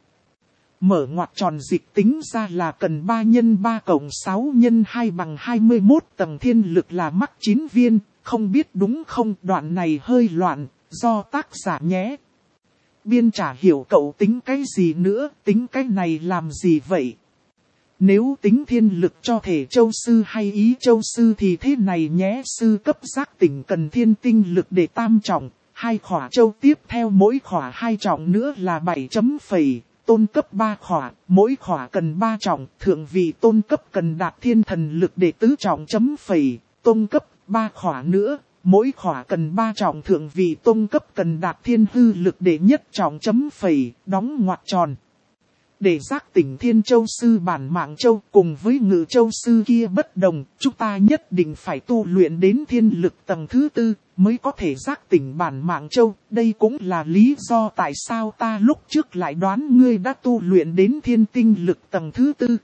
Mở ngoặc tròn dịch tính ra là cần 3 x 3 cộng 6 x 2 bằng 21 tầng thiên lực là mắc 9 viên, không biết đúng không, đoạn này hơi loạn, do tác giả nhé. Biên chả hiểu cậu tính cái gì nữa, tính cái này làm gì vậy? Nếu tính thiên lực cho thể châu sư hay ý châu sư thì thế này nhé, sư cấp giác tỉnh cần thiên tinh lực để tam trọng, 2 khỏa châu tiếp theo mỗi khỏa 2 trọng nữa là 7 chấm phẩy, tôn cấp 3 khỏa, mỗi khỏa cần 3 trọng, thượng vị tôn cấp cần đạt thiên thần lực để tứ trọng chấm phẩy, tôn cấp 3 khỏa nữa, mỗi khỏa cần 3 trọng, thượng vị tôn cấp cần đạt thiên hư lực để nhất trọng chấm phẩy, đóng ngoặc tròn. Để giác tỉnh Thiên Châu Sư bản mạng châu cùng với Ngự Châu Sư kia bất đồng, chúng ta nhất định phải tu luyện đến thiên lực tầng thứ 4 mới có thể giác tỉnh bản mạng châu. Đây cũng là lý do tại sao ta lúc trước lại đoán ngươi đã tu luyện đến thiên tinh lực tầng thứ 4.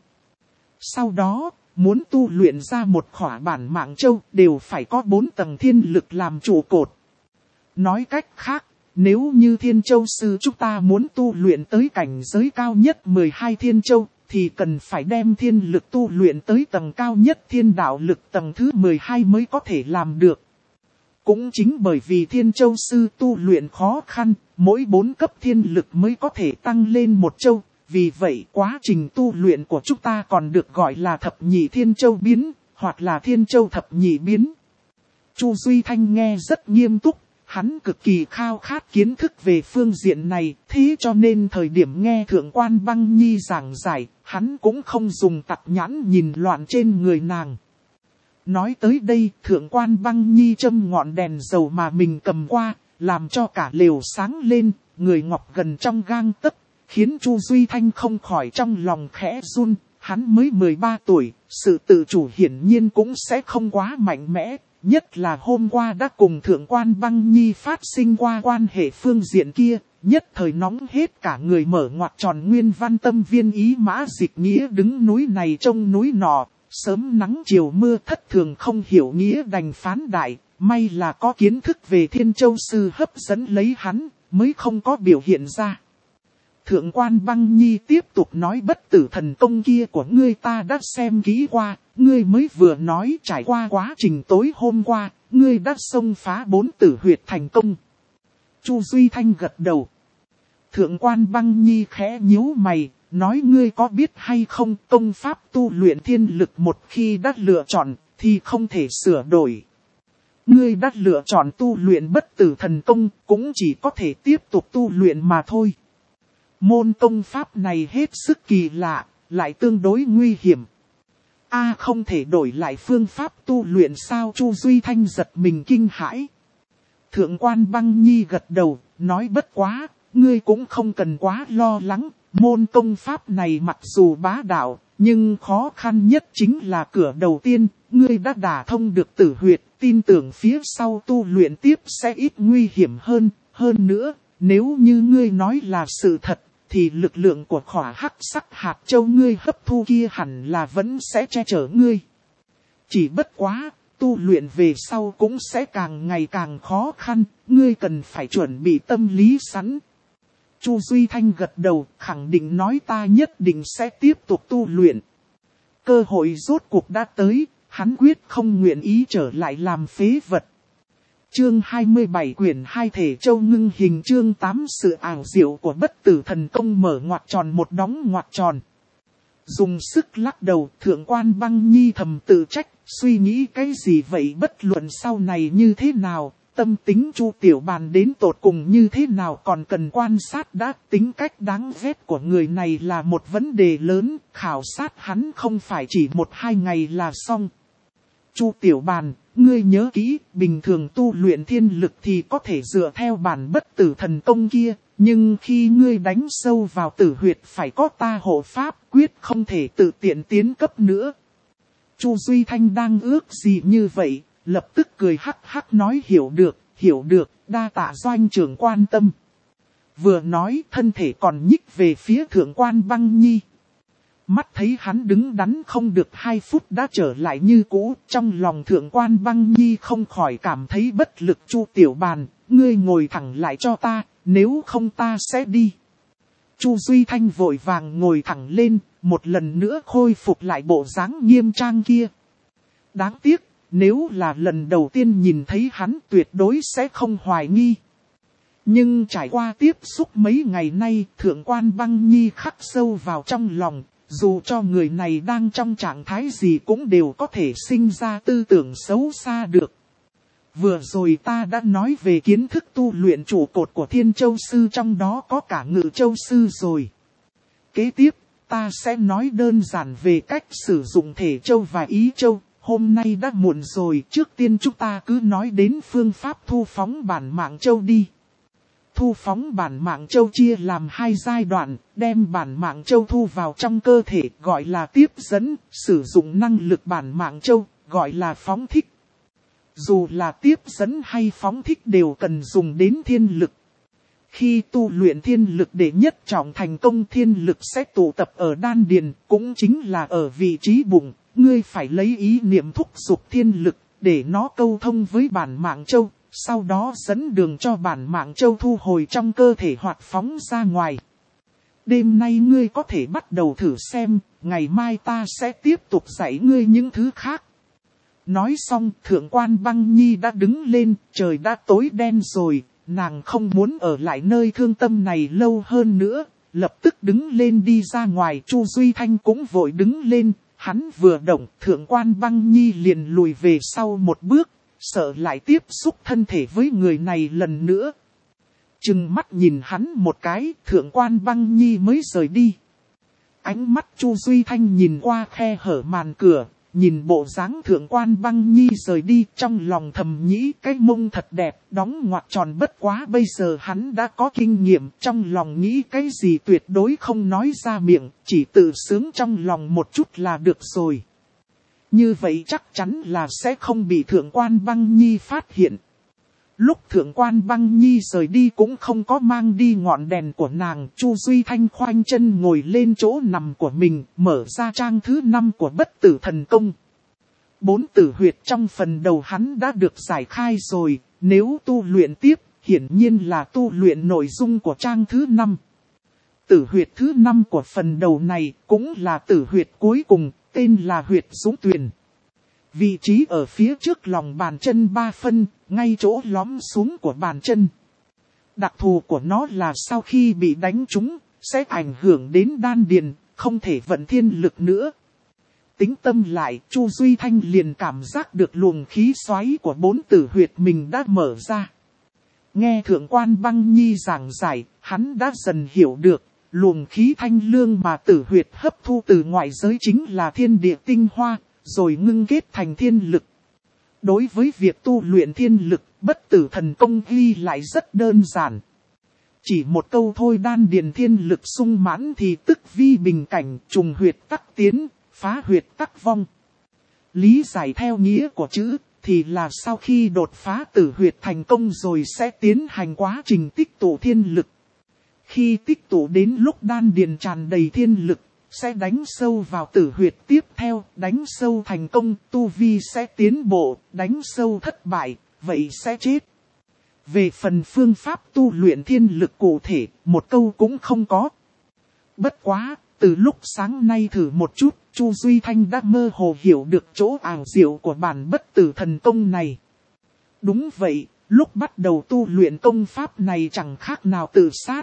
Sau đó, muốn tu luyện ra một khỏa bản mạng châu đều phải có 4 tầng thiên lực làm trụ cột. Nói cách khác, nếu như Thiên Châu Sư chúng ta muốn tu luyện tới cảnh giới cao nhất 12 Thiên Châu, thì cần phải đem thiên lực tu luyện tới tầng cao nhất thiên đạo lực tầng thứ 12 mới có thể làm được. Cũng chính bởi vì Thiên Châu Sư tu luyện khó khăn, mỗi 4 cấp thiên lực mới có thể tăng lên 1 châu. Vì vậy quá trình tu luyện của chúng ta còn được gọi là thập nhị Thiên Châu biến, hoặc là Thiên Châu thập nhị biến. Chu Duy Thanh nghe rất nghiêm túc. Hắn cực kỳ khao khát kiến thức về phương diện này, thế cho nên thời điểm nghe Thượng Quan Băng Nhi giảng giải, hắn cũng không dùng tặc nhãn nhìn loạn trên người nàng. Nói tới đây, Thượng Quan Băng Nhi châm ngọn đèn dầu mà mình cầm qua, làm cho cả lều sáng lên, người ngọc gần trong gang tấc, khiến Chu Duy Thanh không khỏi trong lòng khẽ run. Hắn mới 13 tuổi, sự tự chủ hiển nhiên cũng sẽ không quá mạnh mẽ. Nhất là hôm qua đã cùng Thượng Quan Băng Nhi phát sinh qua quan hệ phương diện kia, nhất thời nóng hết cả người, mở ngoặc tròn nguyên văn tâm viên ý mã dịch nghĩa đứng núi này trông núi nọ, sớm nắng chiều mưa thất thường không hiểu nghĩa đành phán đại, may là có kiến thức về Thiên Châu Sư hấp dẫn lấy hắn, mới không có biểu hiện ra. Thượng Quan Băng Nhi tiếp tục nói bất tử thần công kia của ngươi ta đã xem kỹ qua, ngươi mới vừa nói trải qua quá trình tối hôm qua, ngươi đã xông phá 4 tử huyệt thành công. Chu Duy Thanh gật đầu. Thượng Quan Băng Nhi khẽ nhíu mày, nói ngươi có biết hay không, công pháp tu luyện thiên lực một khi đã lựa chọn, thì không thể sửa đổi. Ngươi đã lựa chọn tu luyện bất tử thần công, cũng chỉ có thể tiếp tục tu luyện mà thôi. Môn công pháp này hết sức kỳ lạ, lại tương đối nguy hiểm. Không thể đổi lại phương pháp tu luyện sao? Chu Duy Thanh giật mình kinh hãi. Thượng Quan Băng Nhi gật đầu, nói bất quá, ngươi cũng không cần quá lo lắng. Môn công pháp này mặc dù bá đạo, nhưng khó khăn nhất chính là cửa đầu tiên. Ngươi đã đả thông được tử huyệt, tin tưởng phía sau tu luyện tiếp sẽ ít nguy hiểm hơn. Hơn nữa, nếu như ngươi nói là sự thật, thì lực lượng của khỏa hắc sắc hạt châu ngươi hấp thu kia hẳn là vẫn sẽ che chở ngươi. Chỉ bất quá, tu luyện về sau cũng sẽ càng ngày càng khó khăn, ngươi cần phải chuẩn bị tâm lý sẵn. Chu Duy Thanh gật đầu, khẳng định nói ta nhất định sẽ tiếp tục tu luyện. Cơ hội rốt cuộc đã tới, hắn quyết không nguyện ý trở lại làm phế vật. Chương 27 quyển 2 thể châu ngưng hình chương 8 sự ảo diệu của bất tử thần công mở ngoặc tròn một đóng ngoặc tròn. Dùng sức lắc đầu, Thượng Quan Băng Nhi thầm tự trách, suy nghĩ cái gì vậy, bất luận sau này như thế nào, tâm tính Chu Tiểu Bàn đến tột cùng như thế nào còn cần quan sát đã. Tính cách đáng ghét của người này là một vấn đề lớn, khảo sát hắn không phải chỉ 1-2 ngày là xong. Chu Tiểu Bàn, ngươi nhớ kỹ, bình thường tu luyện thiên lực thì có thể dựa theo bản bất tử thần công kia, nhưng khi ngươi đánh sâu vào tử huyệt phải có ta hộ pháp, quyết không thể tự tiện tiến cấp nữa. Chu Duy Thanh đang ước gì như vậy, lập tức cười hắc hắc nói hiểu được, đa tạ Doanh trưởng quan tâm. Vừa nói thân thể còn nhích về phía Thượng Quan Băng Nhi. Mắt thấy hắn đứng đắn không được 2 phút đã trở lại như cũ, trong lòng Thượng Quan Băng Nhi không khỏi cảm thấy bất lực. Chu Tiểu Bàn, ngươi ngồi thẳng lại cho ta, nếu không ta sẽ đi. Chu Duy Thanh vội vàng ngồi thẳng lên, một lần nữa khôi phục lại bộ dáng nghiêm trang kia. Đáng tiếc, nếu là lần đầu tiên nhìn thấy hắn tuyệt đối sẽ không hoài nghi. Nhưng trải qua tiếp xúc mấy ngày nay, Thượng Quan Băng Nhi khắc sâu vào trong lòng, dù cho người này đang trong trạng thái gì cũng đều có thể sinh ra tư tưởng xấu xa được. Vừa rồi ta đã nói về kiến thức tu luyện trụ cột của Thiên Châu Sư, trong đó có cả Ngự Châu Sư rồi. Kế tiếp, ta sẽ nói đơn giản về cách sử dụng Thể Châu và Ý Châu. Hôm nay đã muộn rồi, trước tiên chúng ta cứ nói đến phương pháp thu phóng bản mạng châu đi. Thu phóng bản mạng châu chia làm 2 giai đoạn, đem bản mạng châu thu vào trong cơ thể gọi là tiếp dẫn, sử dụng năng lực bản mạng châu gọi là phóng thích. Dù là tiếp dẫn hay phóng thích đều cần dùng đến thiên lực. Khi tu luyện thiên lực để nhất trọng thành công, thiên lực sẽ tụ tập ở đan điền, cũng chính là ở vị trí bụng. Ngươi phải lấy ý niệm thúc giục thiên lực để nó câu thông với bản mạng châu, sau đó dẫn đường cho bản mạng châu thu hồi trong cơ thể hoặc phóng ra ngoài. Đêm nay ngươi có thể bắt đầu thử xem, ngày mai ta sẽ tiếp tục dạy ngươi những thứ khác. Nói xong, Thượng Quan Băng Nhi đã đứng lên, trời đã tối đen rồi, nàng không muốn ở lại nơi thương tâm này lâu hơn nữa, lập tức đứng lên đi ra ngoài. Chu Duy Thanh cũng vội đứng lên, hắn vừa động, Thượng Quan Băng Nhi liền lùi về sau một bước, sợ lại tiếp xúc thân thể với người này lần nữa. Chừng mắt nhìn hắn một cái, Thượng Quan Băng Nhi mới rời đi. Ánh mắt Chu Duy Thanh nhìn qua khe hở màn cửa, nhìn bộ dáng Thượng Quan Băng Nhi rời đi, trong lòng thầm nghĩ cái mông thật đẹp, đóng ngoặc tròn. Bất quá bây giờ hắn đã có kinh nghiệm, trong lòng nghĩ cái gì tuyệt đối không nói ra miệng, chỉ tự sướng trong lòng một chút là được rồi. Như vậy chắc chắn là sẽ không bị Thượng Quan Băng Nhi phát hiện. Lúc Thượng Quan Băng Nhi rời đi cũng không có mang đi ngọn đèn của nàng. Chu Duy Thanh khoanh chân ngồi lên chỗ nằm của mình, mở ra trang thứ 5 của bất tử thần công. 4 tử huyệt trong phần đầu hắn đã được giải khai rồi, nếu tu luyện tiếp, hiển nhiên là tu luyện nội dung của trang thứ 5. Tử huyệt thứ 5 của phần đầu này cũng là tử huyệt cuối cùng, tên là huyệt Dũng Tuyền. Vị trí ở phía trước lòng bàn chân 3 phân, ngay chỗ lõm xuống của bàn chân. Đặc thù của nó là sau khi bị đánh trúng, sẽ ảnh hưởng đến đan điền, không thể vận thiên lực nữa. Tính tâm lại, Chu Duy Thanh liền cảm giác được luồng khí xoáy của 4 tử huyệt mình đã mở ra. Nghe Thượng Quan Băng Nhi giảng giải, hắn đã dần hiểu được, luồng khí thanh lương mà tử huyệt hấp thu từ ngoại giới chính là thiên địa tinh hoa, rồi ngưng kết thành thiên lực. Đối với việc tu luyện thiên lực, bất tử thần công ghi lại rất đơn giản. Chỉ một câu thôi, đan điền thiên lực sung mãn thì tức vi bình cảnh, trùng huyệt tắc tiến, phá huyệt tắc vong. Lý giải theo nghĩa của chữ, thì là sau khi đột phá tử huyệt thành công rồi sẽ tiến hành quá trình tích tụ thiên lực. Khi tích tụ đến lúc đan điền tràn đầy thiên lực, sẽ đánh sâu vào tử huyệt, tiếp theo đánh sâu thành công, tu vi sẽ tiến bộ, đánh sâu thất bại, vậy sẽ chết. Về phần phương pháp tu luyện thiên lực cụ thể, một câu cũng không có. Bất quá, từ lúc sáng nay thử một chút, Chu Duy Thanh đã mơ hồ hiểu được chỗ ảo diệu của bản bất tử thần công này. Đúng vậy, lúc bắt đầu tu luyện công pháp này chẳng khác nào tự sát.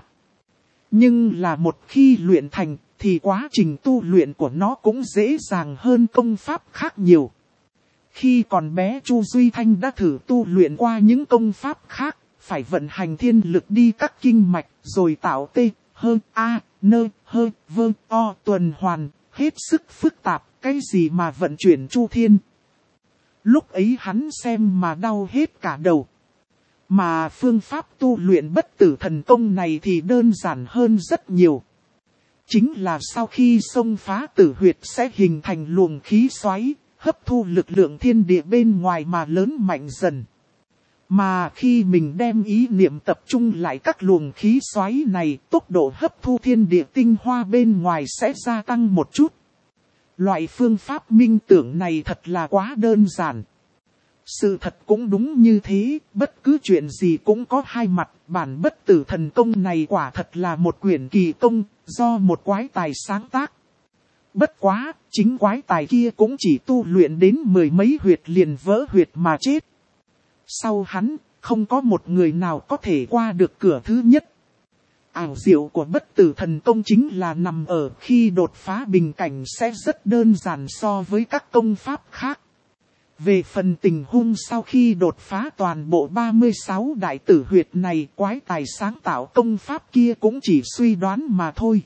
Nhưng là một khi luyện thành, thì quá trình tu luyện của nó cũng dễ dàng hơn công pháp khác nhiều. Khi còn bé Chu Duy Thanh đã thử tu luyện qua những công pháp khác, phải vận hành thiên lực đi các kinh mạch, rồi tạo tê, hơ, a, nơ, hơ, vơ, o tuần hoàn, hết sức phức tạp, cái gì mà vận chuyển chu thiên. Lúc ấy hắn xem mà đau hết cả đầu. Mà phương pháp tu luyện bất tử thần công này thì đơn giản hơn rất nhiều. Chính là sau khi xông phá tử huyệt sẽ hình thành luồng khí xoáy, hấp thu lực lượng thiên địa bên ngoài mà lớn mạnh dần. Mà khi mình đem ý niệm tập trung lại các luồng khí xoáy này, tốc độ hấp thu thiên địa tinh hoa bên ngoài sẽ gia tăng một chút. Loại phương pháp minh tưởng này thật là quá đơn giản. Sự thật cũng đúng như thế, bất cứ chuyện gì cũng có hai mặt, bản bất tử thần công này quả thật là một quyển kỳ công, do một quái tài sáng tác. Bất quá, chính quái tài kia cũng chỉ tu luyện đến mười mấy huyệt liền vỡ huyệt mà chết. Sau hắn, không có một người nào có thể qua được cửa thứ nhất. Ảo diệu của bất tử thần công chính là nằm ở khi đột phá bình cảnh sẽ rất đơn giản so với các công pháp khác. Về phần tình huống sau khi đột phá toàn bộ 36 đại tử huyệt này, quái tài sáng tạo công pháp kia cũng chỉ suy đoán mà thôi.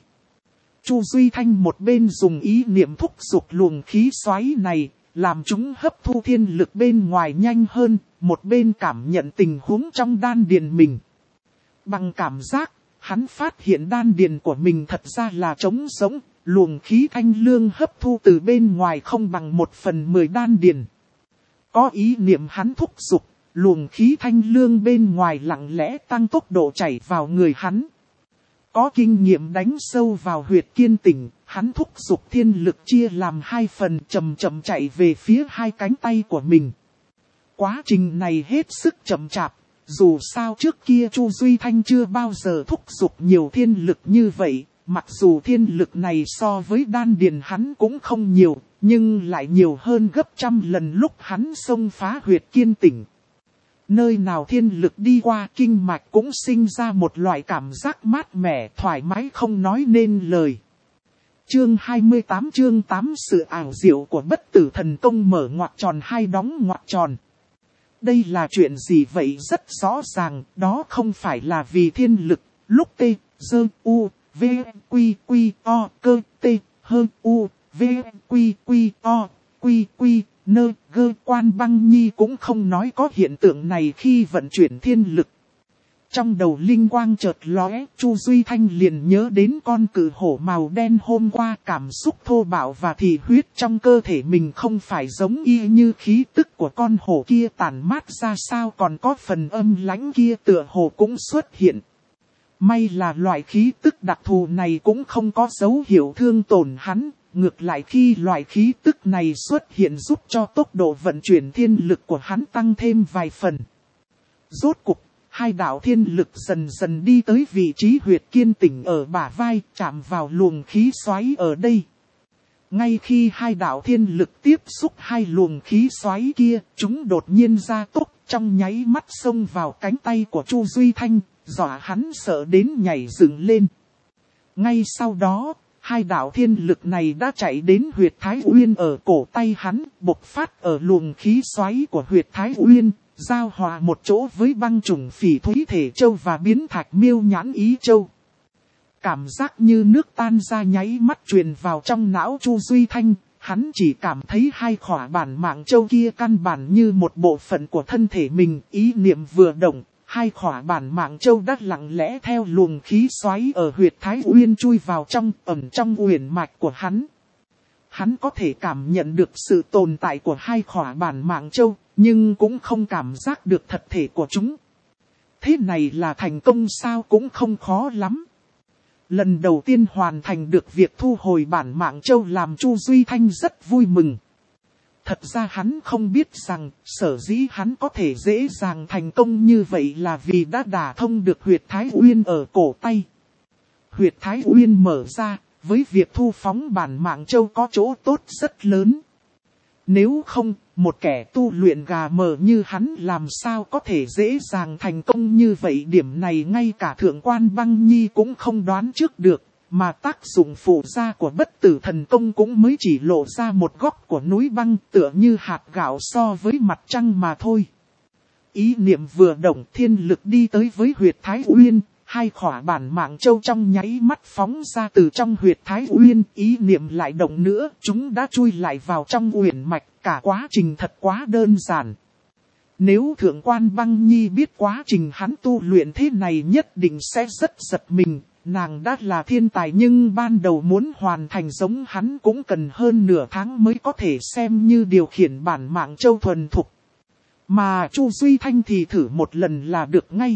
Chu Duy Thanh một bên dùng ý niệm thúc giục luồng khí xoáy này, làm chúng hấp thu thiên lực bên ngoài nhanh hơn, một bên cảm nhận tình huống trong đan điền mình. Bằng cảm giác, hắn phát hiện đan điền của mình thật ra là trống rỗng, luồng khí thanh lương hấp thu từ bên ngoài không bằng 1/10 đan điền. Có ý niệm hắn thúc giục, luồng khí thanh lương bên ngoài lặng lẽ tăng tốc độ chảy vào người hắn. Có kinh nghiệm đánh sâu vào huyệt kiên tỉnh, hắn thúc giục thiên lực chia làm 2 phần chậm chậm chạy về phía 2 cánh tay của mình. Quá trình này hết sức chậm chạp, dù sao trước kia Chu Duy Thanh chưa bao giờ thúc giục nhiều thiên lực như vậy, mặc dù thiên lực này so với đan điền hắn cũng không nhiều, nhưng lại nhiều hơn gấp trăm lần lúc hắn xông phá huyệt kiên tỉnh. Nơi nào thiên lực đi qua kinh mạch cũng sinh ra một loại cảm giác mát mẻ thoải mái không nói nên lời. Chương 28 chương 8 sự ảo diệu của bất tử thần công mở ngoặc tròn hai đóng ngoặc tròn. Đây là chuyện gì vậy rất rõ ràng, đó không phải là vì thiên lực, lúc T, Dơ, U, V, Quy, Quy, O, Cơ, T, Hơ, U, V, Quy, Quy, O, Quy, Quy, Nơ, Gơ Quan Băng Nhi cũng không nói có hiện tượng này khi vận chuyển thiên lực. Trong đầu linh quang chợt lóe, Chu Duy Thanh liền nhớ đến con cự hổ màu đen hôm qua, cảm xúc thô bạo và thị huyết trong cơ thể mình không phải giống y như khí tức của con hổ kia tản mát ra sao, còn có phần âm lãnh kia tựa hồ cũng xuất hiện. May là loại khí tức đặc thù này cũng không có dấu hiệu thương tổn hắn, ngược lại khi loại khí tức này xuất hiện giúp cho tốc độ vận chuyển thiên lực của hắn tăng thêm vài phần. Rốt cục, 2 đạo thiên lực dần dần đi tới vị trí huyệt kiên tỉnh ở bả vai, chạm vào luồng khí xoáy ở đây. Ngay khi 2 đạo thiên lực tiếp xúc 2 luồng khí xoáy kia, chúng đột nhiên ra tốc, trong nháy mắt xông vào cánh tay của Chu Duy Thanh, dọa hắn sợ đến nhảy dựng lên. Ngay sau đó, 2 đạo thiên lực này đã chạy đến huyệt Thái Uyên ở cổ tay hắn, bộc phát ở luồng khí xoáy của huyệt Thái Uyên, giao hòa một chỗ với băng trùng phỉ thúy thể châu và biến thạch miêu nhãn ý châu. Cảm giác như nước tan ra nháy mắt truyền vào trong não Chu Duy Thanh, hắn chỉ cảm thấy 2 khỏa bản mạng châu kia căn bản như một bộ phận của thân thể mình, ý niệm vừa động. 2 khỏa bản mạng châu đã lặng lẽ theo luồng khí xoáy ở huyệt Thái Uyên chui vào ẩn trong uyển mạch của hắn. Hắn có thể cảm nhận được sự tồn tại của 2 khỏa bản mạng châu, nhưng cũng không cảm giác được thật thể của chúng. Thế này là thành công sao cũng không khó lắm. Lần đầu tiên hoàn thành được việc thu hồi bản mạng châu làm Chu Duy Thanh rất vui mừng. Thật ra hắn không biết rằng sở dĩ hắn có thể dễ dàng thành công như vậy là vì đã đả thông được huyệt Thái Uyên ở cổ tay. Huyệt Thái Uyên mở ra, với việc thu phóng bản mạng châu có chỗ tốt rất lớn. Nếu không, một kẻ tu luyện gà mờ như hắn làm sao có thể dễ dàng thành công như vậy. Điểm này ngay cả Thượng quan Băng Nhi cũng không đoán trước được, mà tác dụng phụ gia của bất tử thần công cũng mới chỉ lộ ra một góc của núi băng tựa như hạt gạo so với mặt trăng mà thôi. Ý niệm vừa động, thiên lực đi tới với huyệt Thái Uyên. Hai khỏa bản mạng châu trong nháy mắt phóng ra từ trong huyệt Thái Uyên, ý niệm lại động nữa, chúng đã chui lại vào trong uyển mạch, cả quá trình thật quá đơn giản. Nếu Thượng quan Băng Nhi biết quá trình hắn tu luyện thế này nhất định sẽ rất giật mình, nàng đã là thiên tài nhưng ban đầu muốn hoàn thành giống hắn cũng cần hơn nửa tháng mới có thể xem như điều khiển bản mạng châu thuần thục. Mà Chu Duy Thanh thì thử một lần là được ngay.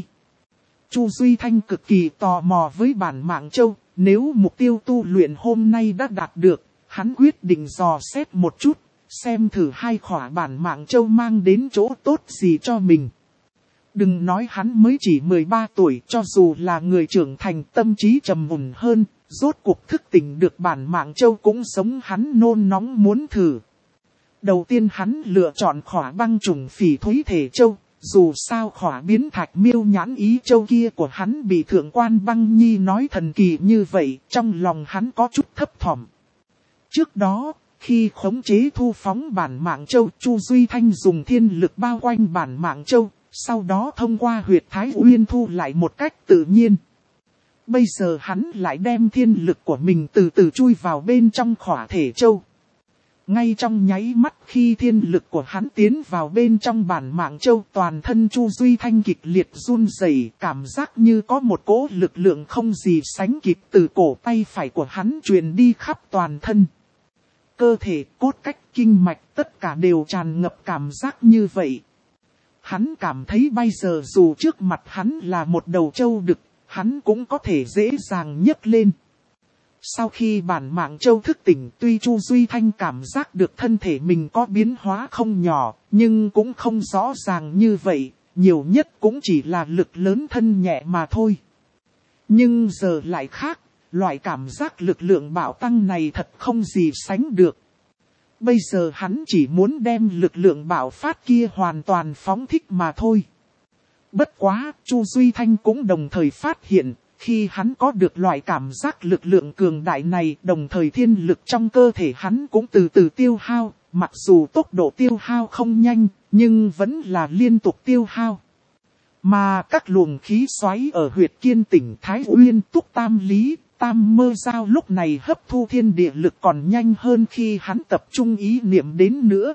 Chu Duy Thanh cực kỳ tò mò với bản mạng châu, nếu mục tiêu tu luyện hôm nay đã đạt được, hắn quyết định dò xét một chút, xem thử hai khỏa bản mạng châu mang đến chỗ tốt gì cho mình. Đừng nói hắn mới chỉ 13 tuổi, cho dù là người trưởng thành tâm trí trầm mùn hơn, rốt cuộc thức tỉnh được bản mạng châu cũng giống hắn nôn nóng muốn thử. Đầu tiên hắn lựa chọn khỏa băng trùng phỉ thúy thể châu. Dù sao khỏa biến thạch miêu nhãn ý châu kia của hắn bị Thượng quan Băng Nhi nói thần kỳ như vậy, trong lòng hắn có chút thấp thỏm. Trước đó, khi khống chế thu phóng bản mạng châu, Chu Duy Thanh dùng thiên lực bao quanh bản mạng châu, sau đó thông qua huyệt Thái Uyên thu lại một cách tự nhiên. Bây giờ hắn lại đem thiên lực của mình từ từ chui vào bên trong khỏa thể châu. Ngay trong nháy mắt khi thiên lực của hắn tiến vào bên trong bản mạng châu, toàn thân Chu Duy Thanh kịch liệt run rẩy, cảm giác như có một cỗ lực lượng không gì sánh kịp từ cổ tay phải của hắn truyền đi khắp toàn thân. Cơ thể, cốt cách, kinh mạch tất cả đều tràn ngập cảm giác như vậy. Hắn cảm thấy bây giờ dù trước mặt hắn là một đầu trâu đực, hắn cũng có thể dễ dàng nhấc lên. Sau khi bản mạng châu thức tỉnh, tuy Chu Duy Thanh cảm giác được thân thể mình có biến hóa không nhỏ, nhưng cũng không rõ ràng như vậy, nhiều nhất cũng chỉ là lực lớn thân nhẹ mà thôi. Nhưng giờ lại khác, loại cảm giác lực lượng bạo tăng này thật không gì sánh được. Bây giờ hắn chỉ muốn đem lực lượng bạo phát kia hoàn toàn phóng thích mà thôi. Bất quá, Chu Duy Thanh cũng đồng thời phát hiện, khi hắn có được loại cảm giác lực lượng cường đại này, đồng thời thiên lực trong cơ thể hắn cũng từ từ tiêu hao, mặc dù tốc độ tiêu hao không nhanh, nhưng vẫn là liên tục tiêu hao. Mà các luồng khí xoáy ở huyệt Kiên Tỉnh Thái Uyên Túc Tam Lý, Tam Mơ Giao lúc này hấp thu thiên địa lực còn nhanh hơn khi hắn tập trung ý niệm đến nữa.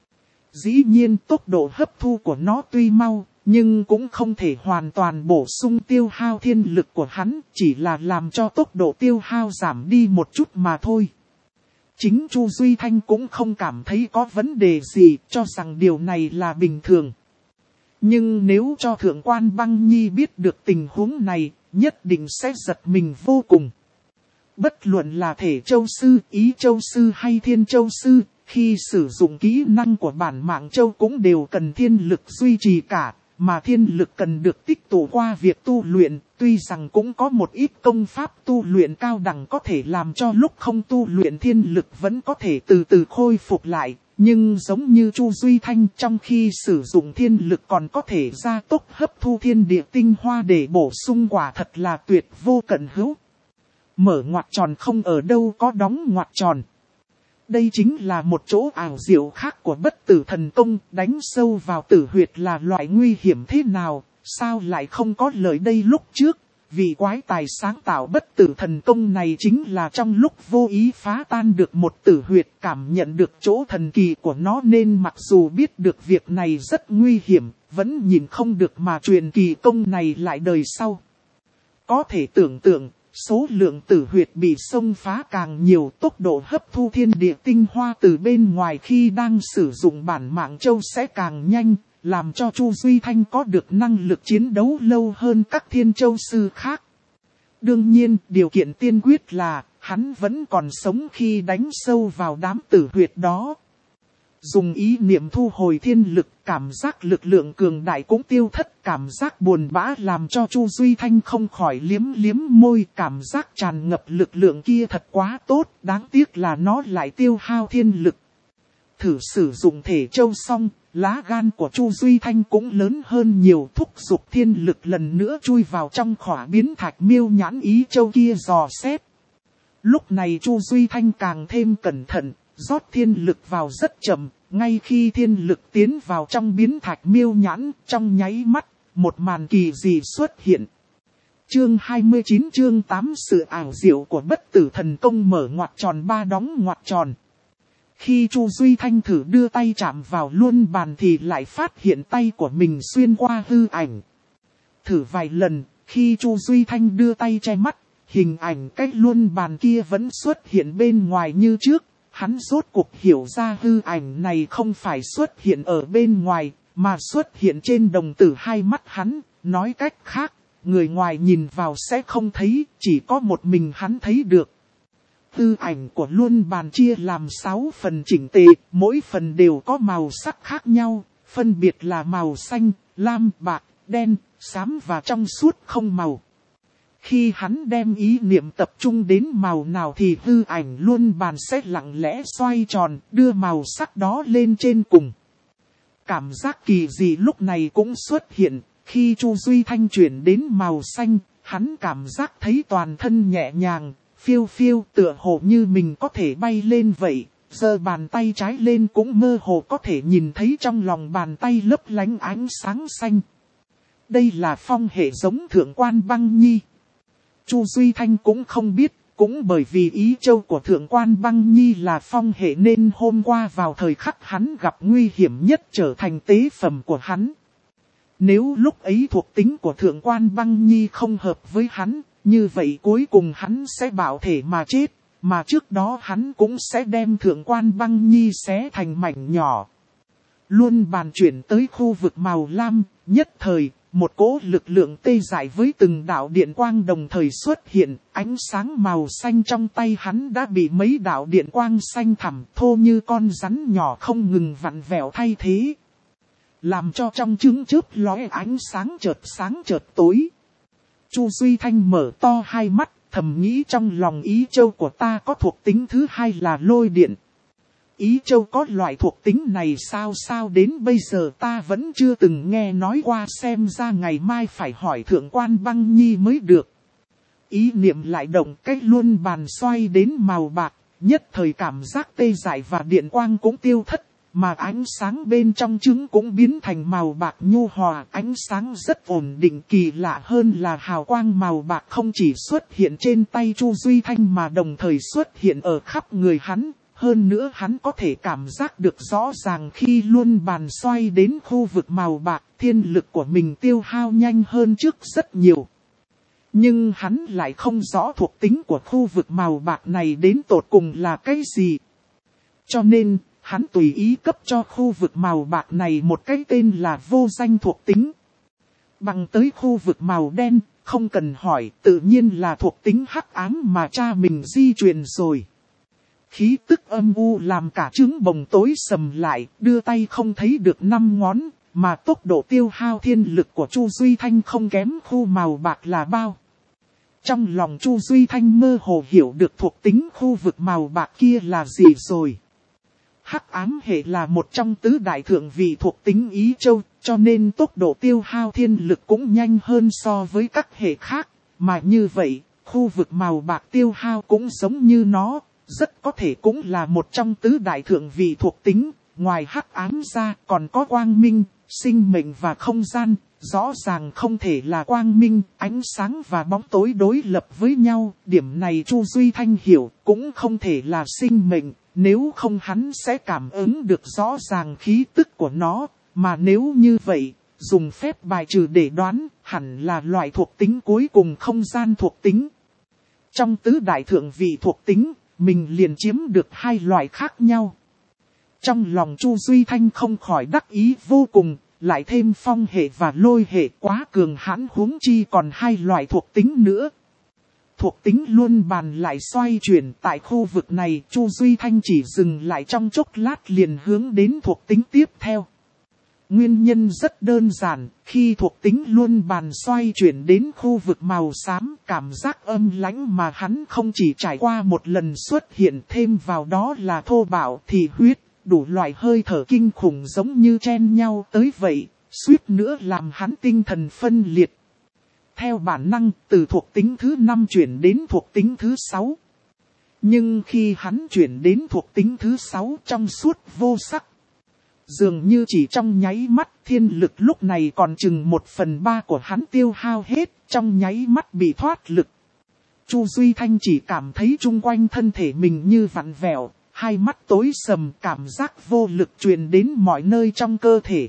Dĩ nhiên tốc độ hấp thu của nó tuy mau, nhưng cũng không thể hoàn toàn bổ sung tiêu hao thiên lực của hắn, chỉ là làm cho tốc độ tiêu hao giảm đi một chút mà thôi. Chính Chu Duy Thanh cũng không cảm thấy có vấn đề gì, cho rằng điều này là bình thường. Nhưng nếu cho Thượng quan Băng Nhi biết được tình huống này, nhất định sẽ giật mình vô cùng. Bất luận là thể châu sư, ý châu sư hay thiên châu sư, khi sử dụng kỹ năng của bản mạng châu cũng đều cần thiên lực duy trì cả, mà thiên lực cần được tích tụ qua việc tu luyện, tuy rằng cũng có một ít công pháp tu luyện cao đẳng có thể làm cho lúc không tu luyện thiên lực vẫn có thể từ từ khôi phục lại, nhưng giống như Chu Duy Thanh trong khi sử dụng thiên lực còn có thể gia tốc hấp thu thiên địa tinh hoa để bổ sung, quả thật là tuyệt vô cận hữu. Mở ngoặc tròn không ở đâu có đóng ngoặc tròn. Đây chính là một chỗ ảo diệu khác của bất tử thần công, đánh sâu vào tử huyệt là loại nguy hiểm thế nào, sao lại không có lời đây lúc trước. Vị quái tài sáng tạo bất tử thần công này chính là trong lúc vô ý phá tan được một tử huyệt, cảm nhận được chỗ thần kỳ của nó nên mặc dù biết được việc này rất nguy hiểm, vẫn nhìn không được mà truyền kỳ công này lại đời sau. Có thể tưởng tượng, số lượng tử huyệt bị xông phá càng nhiều, tốc độ hấp thu thiên địa tinh hoa từ bên ngoài khi đang sử dụng bản mạng châu sẽ càng nhanh, làm cho Chu Duy Thanh có được năng lực chiến đấu lâu hơn các thiên châu sư khác. Đương nhiên, điều kiện tiên quyết là, hắn vẫn còn sống khi đánh sâu vào đám tử huyệt đó. Dùng ý niệm thu hồi thiên lực, cảm giác lực lượng cường đại cũng tiêu thất, cảm giác buồn bã làm cho Chu Duy Thanh không khỏi liếm liếm môi, cảm giác tràn ngập lực lượng kia thật quá tốt, đáng tiếc là nó lại tiêu hao thiên lực. Thử sử dụng thể châu xong, lá gan của Chu Duy Thanh cũng lớn hơn nhiều, thúc giục thiên lực lần nữa chui vào trong khỏa biến thạch miêu nhãn ý châu kia dò xét. Lúc này Chu Duy Thanh càng thêm cẩn thận, rót thiên lực vào rất chậm, ngay khi thiên lực tiến vào trong biến thạch miêu nhãn, trong nháy mắt, một màn kỳ dị xuất hiện. Chương 29 chương 8 sự ảo diệu của bất tử thần công mở ngoặc tròn 3 đóng ngoặc tròn. Khi Chu Duy Thanh thử đưa tay chạm vào luân bàn thì lại phát hiện tay của mình xuyên qua hư ảnh. Thử vài lần, khi Chu Duy Thanh đưa tay che mắt, hình ảnh cách luân bàn kia vẫn xuất hiện bên ngoài như trước. Hắn rốt cuộc hiểu ra hư ảnh này không phải xuất hiện ở bên ngoài, mà xuất hiện trên đồng tử hai mắt hắn. Nói cách khác, người ngoài nhìn vào sẽ không thấy, chỉ có một mình hắn thấy được. Hư ảnh của luân bàn chia làm 6 phần chỉnh tề, mỗi phần đều có màu sắc khác nhau, phân biệt là màu xanh, lam, bạc, đen, xám và trong suốt không màu. Khi hắn đem ý niệm tập trung đến màu nào thì hư ảnh luân bàn sẽ lặng lẽ xoay tròn, đưa màu sắc đó lên trên cùng. Cảm giác kỳ dị lúc này cũng xuất hiện, khi Chu Duy Thanh chuyển đến màu xanh, hắn cảm giác thấy toàn thân nhẹ nhàng, phiêu phiêu tựa hồ như mình có thể bay lên vậy, giơ bàn tay trái lên cũng mơ hồ có thể nhìn thấy trong lòng bàn tay lấp lánh ánh sáng xanh. Đây là phong hệ giống Thượng Quan Băng Nhi. Chu Duy Thanh cũng không biết, cũng bởi vì ý châu của Thượng Quan Băng Nhi là phong hệ nên hôm qua vào thời khắc hắn gặp nguy hiểm nhất trở thành tế phẩm của hắn. Nếu lúc ấy thuộc tính của Thượng Quan Băng Nhi không hợp với hắn, như vậy cuối cùng hắn sẽ bạo thể mà chết, mà trước đó hắn cũng sẽ đem Thượng Quan Băng Nhi xé thành mảnh nhỏ. Luôn bàn chuyển tới khu vực màu lam, nhất thời, một cỗ lực lượng tê dại với từng đạo điện quang đồng thời xuất hiện, ánh sáng màu xanh trong tay hắn đã bị mấy đạo điện quang xanh thẳm thô như con rắn nhỏ không ngừng vặn vẹo thay thế. Làm cho trong trứng chớp lóe ánh sáng chợt tối. Chu Duy Thanh mở to hai mắt, thầm nghĩ trong lòng ý châu của ta có thuộc tính thứ hai là lôi điện. Ý châu có loại thuộc tính này sao đến bây giờ ta vẫn chưa từng nghe nói qua, xem ra ngày mai phải hỏi Thượng Quan Băng Nhi mới được. Ý niệm lại động, cách luân bàn xoay đến màu bạc, nhất thời cảm giác tê dại và điện quang cũng tiêu thất, mà ánh sáng bên trong trứng cũng biến thành màu bạc nhu hòa, ánh sáng rất ổn định. Kỳ lạ hơn là hào quang màu bạc không chỉ xuất hiện trên tay Chu Duy Thanh mà đồng thời xuất hiện ở khắp người hắn. Hơn nữa hắn có thể cảm giác được rõ ràng khi luân bàn xoay đến khu vực màu bạc, thiên lực của mình tiêu hao nhanh hơn trước rất nhiều. Nhưng hắn lại không rõ thuộc tính của khu vực màu bạc này đến tột cùng là cái gì. Cho nên, hắn tùy ý cấp cho khu vực màu bạc này một cái tên là vô danh thuộc tính. Bằng tới khu vực màu đen, không cần hỏi, tự nhiên là thuộc tính hắc ám mà cha mình di truyền rồi. Khí tức âm u làm cả trứng bồng tối sầm lại, đưa tay không thấy được 5 ngón, mà tốc độ tiêu hao thiên lực của Chu Duy Thanh không kém khu màu bạc là bao. Trong lòng Chu Duy Thanh mơ hồ hiểu được thuộc tính khu vực màu bạc kia là gì rồi. Hắc ám hệ là một trong tứ đại thượng vị thuộc tính ý châu, cho nên tốc độ tiêu hao thiên lực cũng nhanh hơn so với các hệ khác, mà như vậy, khu vực màu bạc tiêu hao cũng giống như nó. Rất có thể cũng là một trong tứ đại thượng vị thuộc tính, ngoài hắc ám ra còn có quang minh, sinh mệnh và không gian, rõ ràng không thể là quang minh, ánh sáng và bóng tối đối lập với nhau, điểm này Chu Duy Thanh hiểu, cũng không thể là sinh mệnh, nếu không hắn sẽ cảm ứng được rõ ràng khí tức của nó, mà nếu như vậy, dùng phép bài trừ để đoán, hẳn là loại thuộc tính cuối cùng không gian thuộc tính. Trong tứ đại thượng vị thuộc tính, mình liền chiếm được hai loại khác nhau. Trong lòng Chu Duy Thanh không khỏi đắc ý vô cùng, lại thêm phong hệ và lôi hệ quá cường hãn, huống chi còn hai loại thuộc tính nữa. thuộc tính luân bàn lại xoay chuyển tại khu vực này. Chu Duy Thanh chỉ dừng lại trong chốc lát liền hướng đến thuộc tính tiếp theo. Nguyên nhân rất đơn giản, khi thuộc tính luân bàn xoay chuyển đến khu vực màu xám, cảm giác âm lãnh mà hắn không chỉ trải qua một lần xuất hiện, thêm vào đó là thô bạo thị huyết, đủ loại hơi thở kinh khủng giống như chen nhau tới vậy, suýt nữa làm hắn tinh thần phân liệt. Theo bản năng, từ thuộc tính thứ 5 chuyển đến thuộc tính thứ 6. Nhưng khi hắn chuyển đến thuộc tính thứ 6 trong suốt vô sắc, dường như chỉ trong nháy mắt, thiên lực lúc này còn chừng 1/3 của hắn tiêu hao hết, trong nháy mắt bị thoát lực. Chu Duy Thanh chỉ cảm thấy chung quanh thân thể mình như vặn vẹo, hai mắt tối sầm, cảm giác vô lực truyền đến mọi nơi trong cơ thể.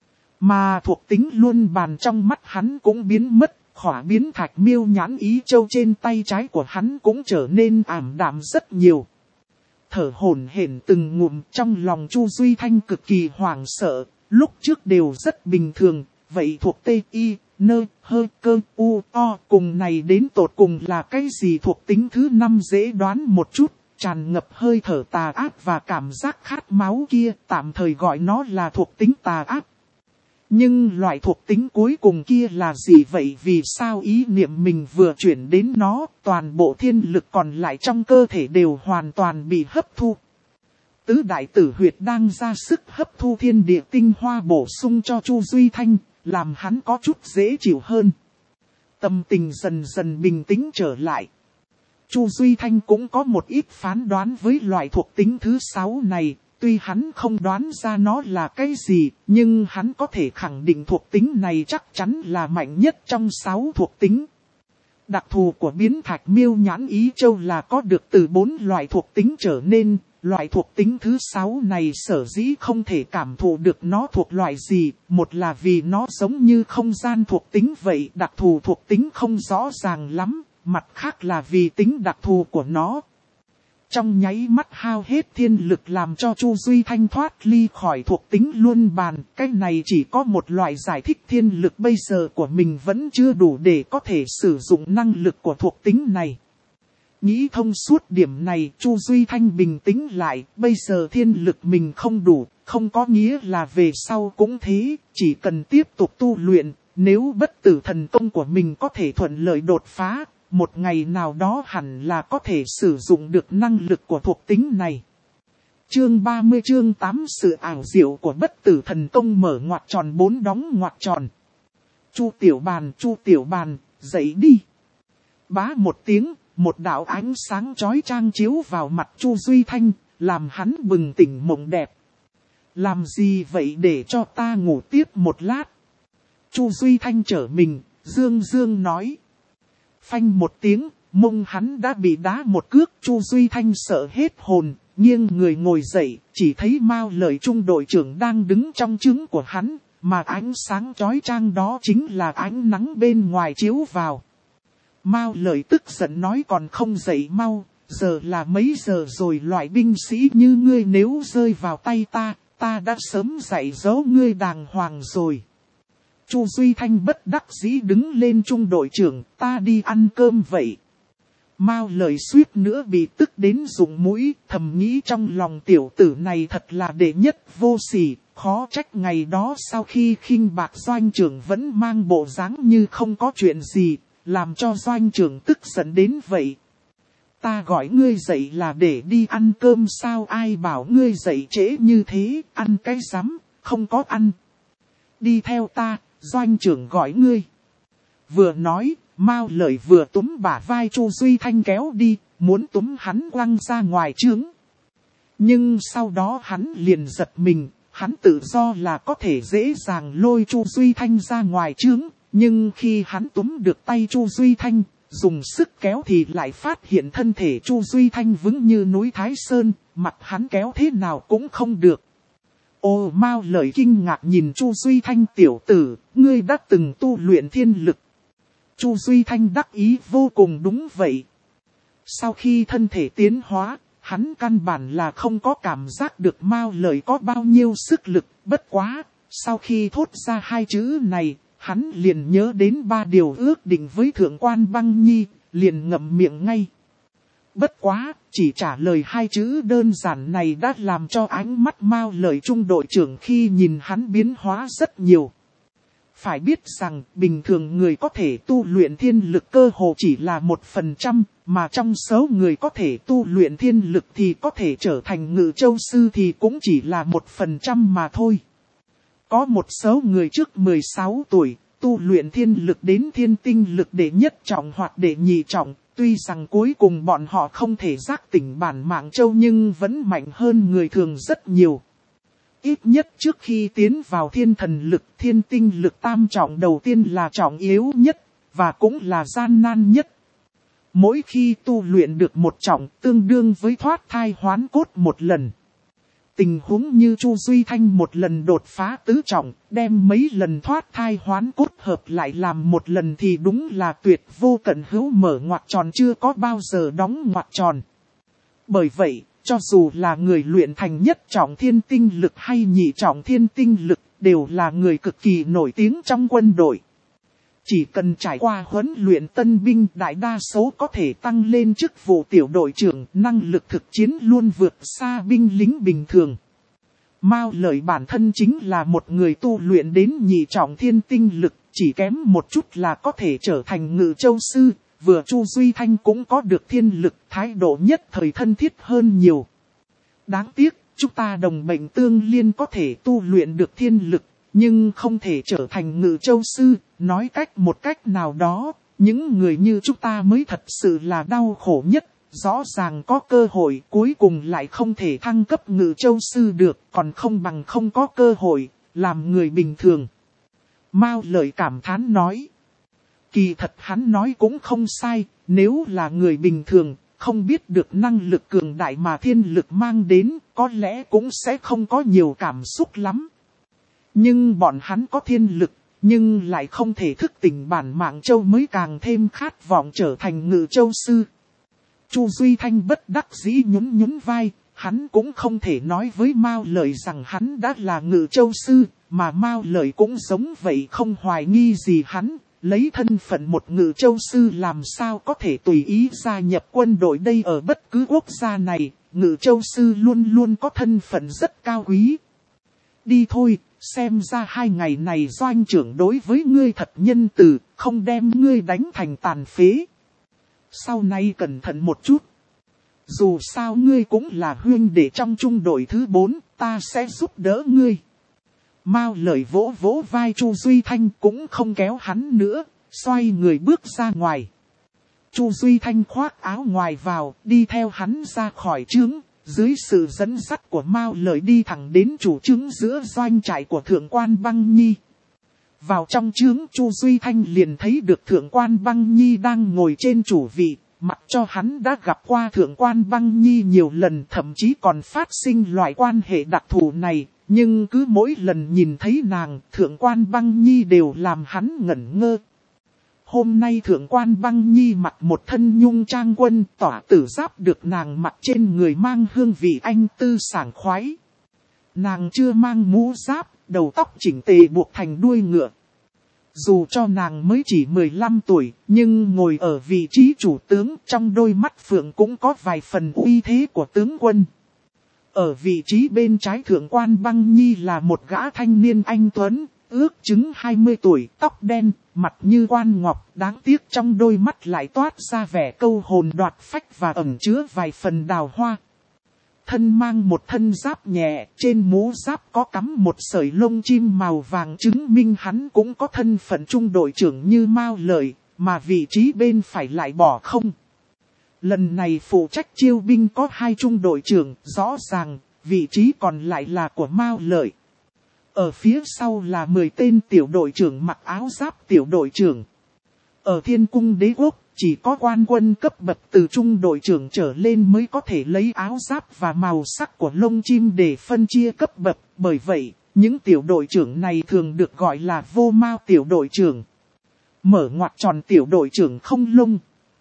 Mà thuộc tính luân bàn trong mắt hắn cũng biến mất, khỏa biến thạch miêu nhãn ý châu trên tay trái của hắn cũng trở nên ảm đạm rất nhiều. Thở hổn hển từng ngụm, trong lòng Chu Duy Thanh cực kỳ hoảng sợ, lúc trước đều rất bình thường, vậy thuộc T, I, N, H, Cơ, U, O cùng này đến tột cùng là cái gì? Thuộc tính thứ 5 dễ đoán một chút, tràn ngập hơi thở tà ác và cảm giác khát máu kia, tạm thời gọi nó là thuộc tính tà ác. Nhưng loại thuộc tính cuối cùng kia là gì vậy? Vì sao ý niệm mình vừa chuyển đến nó, toàn bộ thiên lực còn lại trong cơ thể đều hoàn toàn bị hấp thu. Tứ đại tử huyệt đang ra sức hấp thu thiên địa tinh hoa bổ sung cho Chu Duy Thanh, làm hắn có chút dễ chịu hơn. Tâm tình dần dần bình tĩnh trở lại. Chu Duy Thanh cũng có một ít phán đoán với loại thuộc tính thứ 6 này. Tuy hắn không đoán ra nó là cái gì, nhưng hắn có thể khẳng định thuộc tính này chắc chắn là mạnh nhất trong 6 thuộc tính. Đặc thù của biến thạch miêu nhãn ý châu là có được từ 4 loại thuộc tính trở nên. Loại thuộc tính thứ 6 này sở dĩ không thể cảm thụ được nó thuộc loại gì. Một là vì nó giống như không gian thuộc tính vậy, đặc thù thuộc tính không rõ ràng lắm. Mặt khác là vì tính đặc thù của nó. Trong nháy mắt hao hết thiên lực làm cho Chu Duy Thanh thoát ly khỏi thuộc tính luân bàn. Cái này chỉ có một loại giải thích, thiên lực bây giờ của mình vẫn chưa đủ để có thể sử dụng năng lực của thuộc tính này. Nghĩ thông suốt điểm này, Chu Duy Thanh bình tĩnh lại, bây giờ thiên lực mình không đủ, không có nghĩa là về sau cũng thế, chỉ cần tiếp tục tu luyện, nếu bất tử thần công của mình có thể thuận lợi đột phá. Một ngày nào đó hẳn là có thể sử dụng được năng lực của thuộc tính này. Chương 30 chương 8 sự ảo diệu của bất tử thần công mở ngoặc tròn 4 đóng ngoặc tròn. Chu Tiểu Bàn, dậy đi. Bá một tiếng, một đạo ánh sáng chói chang chiếu vào mặt Chu Duy Thanh, làm hắn bừng tỉnh mộng đẹp. Làm gì vậy, để cho ta ngủ tiếp một lát. Chu Duy Thanh trở mình, dương nói. Phanh một tiếng, mông hắn đã bị đá một cước. Chu Duy Thanh sợ hết hồn, nghiêng người ngồi dậy, chỉ thấy Mao Lợi Trung đội trưởng đang đứng trong trứng của hắn, mà ánh sáng chói chang đó chính là ánh nắng bên ngoài chiếu vào. Mao Lợi tức giận nói, còn không dậy mau, giờ là mấy giờ rồi, loại binh sĩ như ngươi nếu rơi vào tay ta đã sớm dạy dỗ ngươi đàng hoàng rồi. Chu Duy Thanh bất đắc dĩ đứng lên, Trung đội trưởng, ta đi ăn cơm vậy. Mao Lợi suýt nữa bị tức đến rụng mũi, thầm nghĩ trong lòng tiểu tử này thật là đệ nhất vô sỉ, khó trách ngày đó sau khi khinh bạc doanh trưởng vẫn mang bộ dáng như không có chuyện gì, làm cho doanh trưởng tức giận đến vậy. Ta gọi ngươi dậy là để đi ăn cơm sao, ai bảo ngươi dậy trễ như thế, ăn cái rắm, không có ăn. Đi theo ta. Doanh trưởng gọi ngươi. Vừa nói, Mao Lợi vừa túm bả vai Chu Duy Thanh kéo đi, muốn túm hắn quăng ra ngoài trướng. Nhưng sau đó hắn liền giật mình, hắn tự do là có thể dễ dàng lôi Chu Duy Thanh ra ngoài trướng, nhưng khi hắn túm được tay Chu Duy Thanh, dùng sức kéo thì lại phát hiện thân thể Chu Duy Thanh vững như núi Thái Sơn, mặt hắn kéo thế nào cũng không được. Ô, Mao Lợi kinh ngạc nhìn Chu Duy Thanh, tiểu tử, ngươi đã từng tu luyện thiên lực. Chu Duy Thanh đắc ý vô cùng, đúng vậy. Sau khi thân thể tiến hóa, hắn căn bản là không có cảm giác được Mao Lợi có bao nhiêu sức lực, bất quá. Sau khi thốt ra hai chữ này, hắn liền nhớ đến 3 điều ước định với Thượng quan Băng Nhi, liền ngậm miệng ngay. Bất quá, chỉ trả lời 2 chữ đơn giản này đã làm cho ánh mắt Mao Lợi Trung đội trưởng khi nhìn hắn biến hóa rất nhiều. Phải biết rằng, bình thường người có thể tu luyện thiên lực cơ hồ chỉ là 1%, mà trong số người có thể tu luyện thiên lực thì có thể trở thành Ngự Châu Sư thì cũng chỉ là 1% mà thôi. Có một số người trước 16 tuổi, tu luyện thiên lực đến thiên tinh lực đệ nhất trọng hoặc đệ nhị trọng, tuy rằng cuối cùng bọn họ không thể giác tỉnh bản mạng châu nhưng vẫn mạnh hơn người thường rất nhiều. Ít nhất trước khi tiến vào thiên thần lực, thiên tinh lực tam trọng đầu tiên là trọng yếu nhất, và cũng là gian nan nhất. Mỗi khi tu luyện được 1 trọng tương đương với thoát thai hoán cốt 1 lần. Tình huống như Chu Duy Thanh 1 lần đột phá 4 trọng, đem mấy lần thoát thai hoán cốt hợp lại làm 1 lần thì đúng là tuyệt vô cận hữu, mở ngoặc tròn chưa có bao giờ đóng ngoặc tròn. Bởi vậy, cho dù là người luyện thành nhất trọng thiên tinh lực hay nhị trọng thiên tinh lực, đều là người cực kỳ nổi tiếng trong quân đội. Chỉ cần trải qua huấn luyện tân binh, đại đa số có thể tăng lên chức vụ tiểu đội trưởng, năng lực thực chiến luôn vượt xa binh lính bình thường. Mao Lợi bản thân chính là một người tu luyện đến nhị trọng thiên tinh lực, chỉ kém một chút là có thể trở thành Ngự Châu Sư, vừa Chu Duy Thanh cũng có được thiên lực, thái độ nhất thời thân thiết hơn nhiều. Đáng tiếc, chúng ta đồng mệnh tương liên có thể tu luyện được thiên lực, nhưng không thể trở thành Ngự Châu Sư, nói một cách nào đó, những người như chúng ta mới thật sự là đau khổ nhất, rõ ràng có cơ hội cuối cùng lại không thể thăng cấp Ngự Châu Sư được, còn không bằng không có cơ hội, làm người bình thường. Mao Lợi cảm thán nói. Kỳ thật hắn nói cũng không sai, nếu là người bình thường, không biết được năng lực cường đại mà thiên lực mang đến, có lẽ cũng sẽ không có nhiều cảm xúc lắm. Nhưng bọn hắn có thiên lực, nhưng lại không thể thức tỉnh bản mạng châu mới càng thêm khát vọng trở thành Ngự Châu Sư. Chu Duy Thanh bất đắc dĩ nhún vai, hắn cũng không thể nói với Mao Lợi rằng hắn đã là Ngự Châu Sư, mà Mao Lợi cũng giống vậy không hoài nghi gì hắn. Lấy thân phận một Ngự Châu Sư làm sao có thể tùy ý gia nhập quân đội đây, ở bất cứ quốc gia này, Ngự Châu Sư luôn luôn có thân phận rất cao quý. Đi thôi, xem ra 2 ngày này doanh trưởng đối với ngươi thật nhân từ, không đem ngươi đánh thành tàn phế. Sau này cẩn thận một chút. Dù sao ngươi cũng là huynh đệ trong trung đội thứ 4, ta sẽ giúp đỡ ngươi. Mao Lợi vỗ vỗ vai Chu Duy Thanh cũng không kéo hắn nữa, xoay người bước ra ngoài. Chu Duy Thanh khoác áo ngoài vào, đi theo hắn ra khỏi trướng, dưới sự dẫn dắt của Mao Lợi đi thẳng đến chủ trướng giữa doanh trại của Thượng quan Băng Nhi. Vào trong trướng, Chu Duy Thanh liền thấy được Thượng quan Băng Nhi đang ngồi trên chủ vị, mặc cho hắn đã gặp qua Thượng quan Băng Nhi nhiều lần, thậm chí còn phát sinh loại quan hệ đặc thù này. Nhưng cứ mỗi lần nhìn thấy nàng, Thượng quan Băng Nhi đều làm hắn ngẩn ngơ. Hôm nay Thượng quan Băng Nhi mặc một thân nhung trang quân, tỏa tử giáp được nàng mặc trên người mang hương vị anh tư sảng khoái. Nàng chưa mang mũ giáp, đầu tóc chỉnh tề buộc thành đuôi ngựa. Dù cho nàng mới chỉ 15 tuổi, nhưng ngồi ở vị trí chủ tướng, trong đôi mắt phượng cũng có vài phần uy thế của tướng quân. Ở vị trí bên trái Thượng quan Băng Nhi là một gã thanh niên anh tuấn, ước chừng 20 tuổi, tóc đen, mặt như quan ngọc, đáng tiếc trong đôi mắt lại toát ra vẻ câu hồn đoạt phách và ẩn chứa vài phần đào hoa. Thân mang một thân giáp nhẹ, trên mũ giáp có cắm một sợi lông chim màu vàng, chứng minh hắn cũng có thân phận trung đội trưởng như Mao Lợi, mà vị trí bên phải lại bỏ không. Lần này phụ trách chiêu binh có 2 trung đội trưởng, rõ ràng, vị trí còn lại là của Mao Lợi. Ở phía sau là 10 tên tiểu đội trưởng mặc áo giáp tiểu đội trưởng. Ở Thiên Cung Đế Quốc, chỉ có quan quân cấp bậc từ trung đội trưởng trở lên mới có thể lấy áo giáp và màu sắc của lông chim để phân chia cấp bậc. Bởi vậy, những tiểu đội trưởng này thường được gọi là vô mao tiểu đội trưởng. Mở ngoặc tròn tiểu đội trưởng không lông,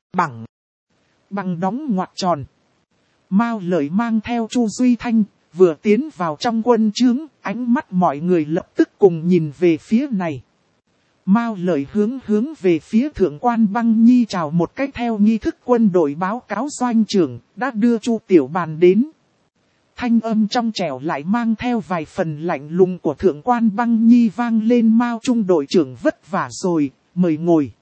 bằng đóng ngoặc tròn. Mao Lợi mang theo Chu Duy Thanh, vừa tiến vào trong quân trướng, ánh mắt mọi người lập tức cùng nhìn về phía này. Mao Lợi hướng về phía thượng quan Băng Nhi chào một cách theo nghi thức quân đội báo cáo doanh trưởng, đã đưa Chu Tiểu Bàn đến. Thanh âm trong trẻo lại mang theo vài phần lạnh lùng của thượng quan Băng Nhi vang lên. Mao Trung đội trưởng vất vả rồi, mời ngồi.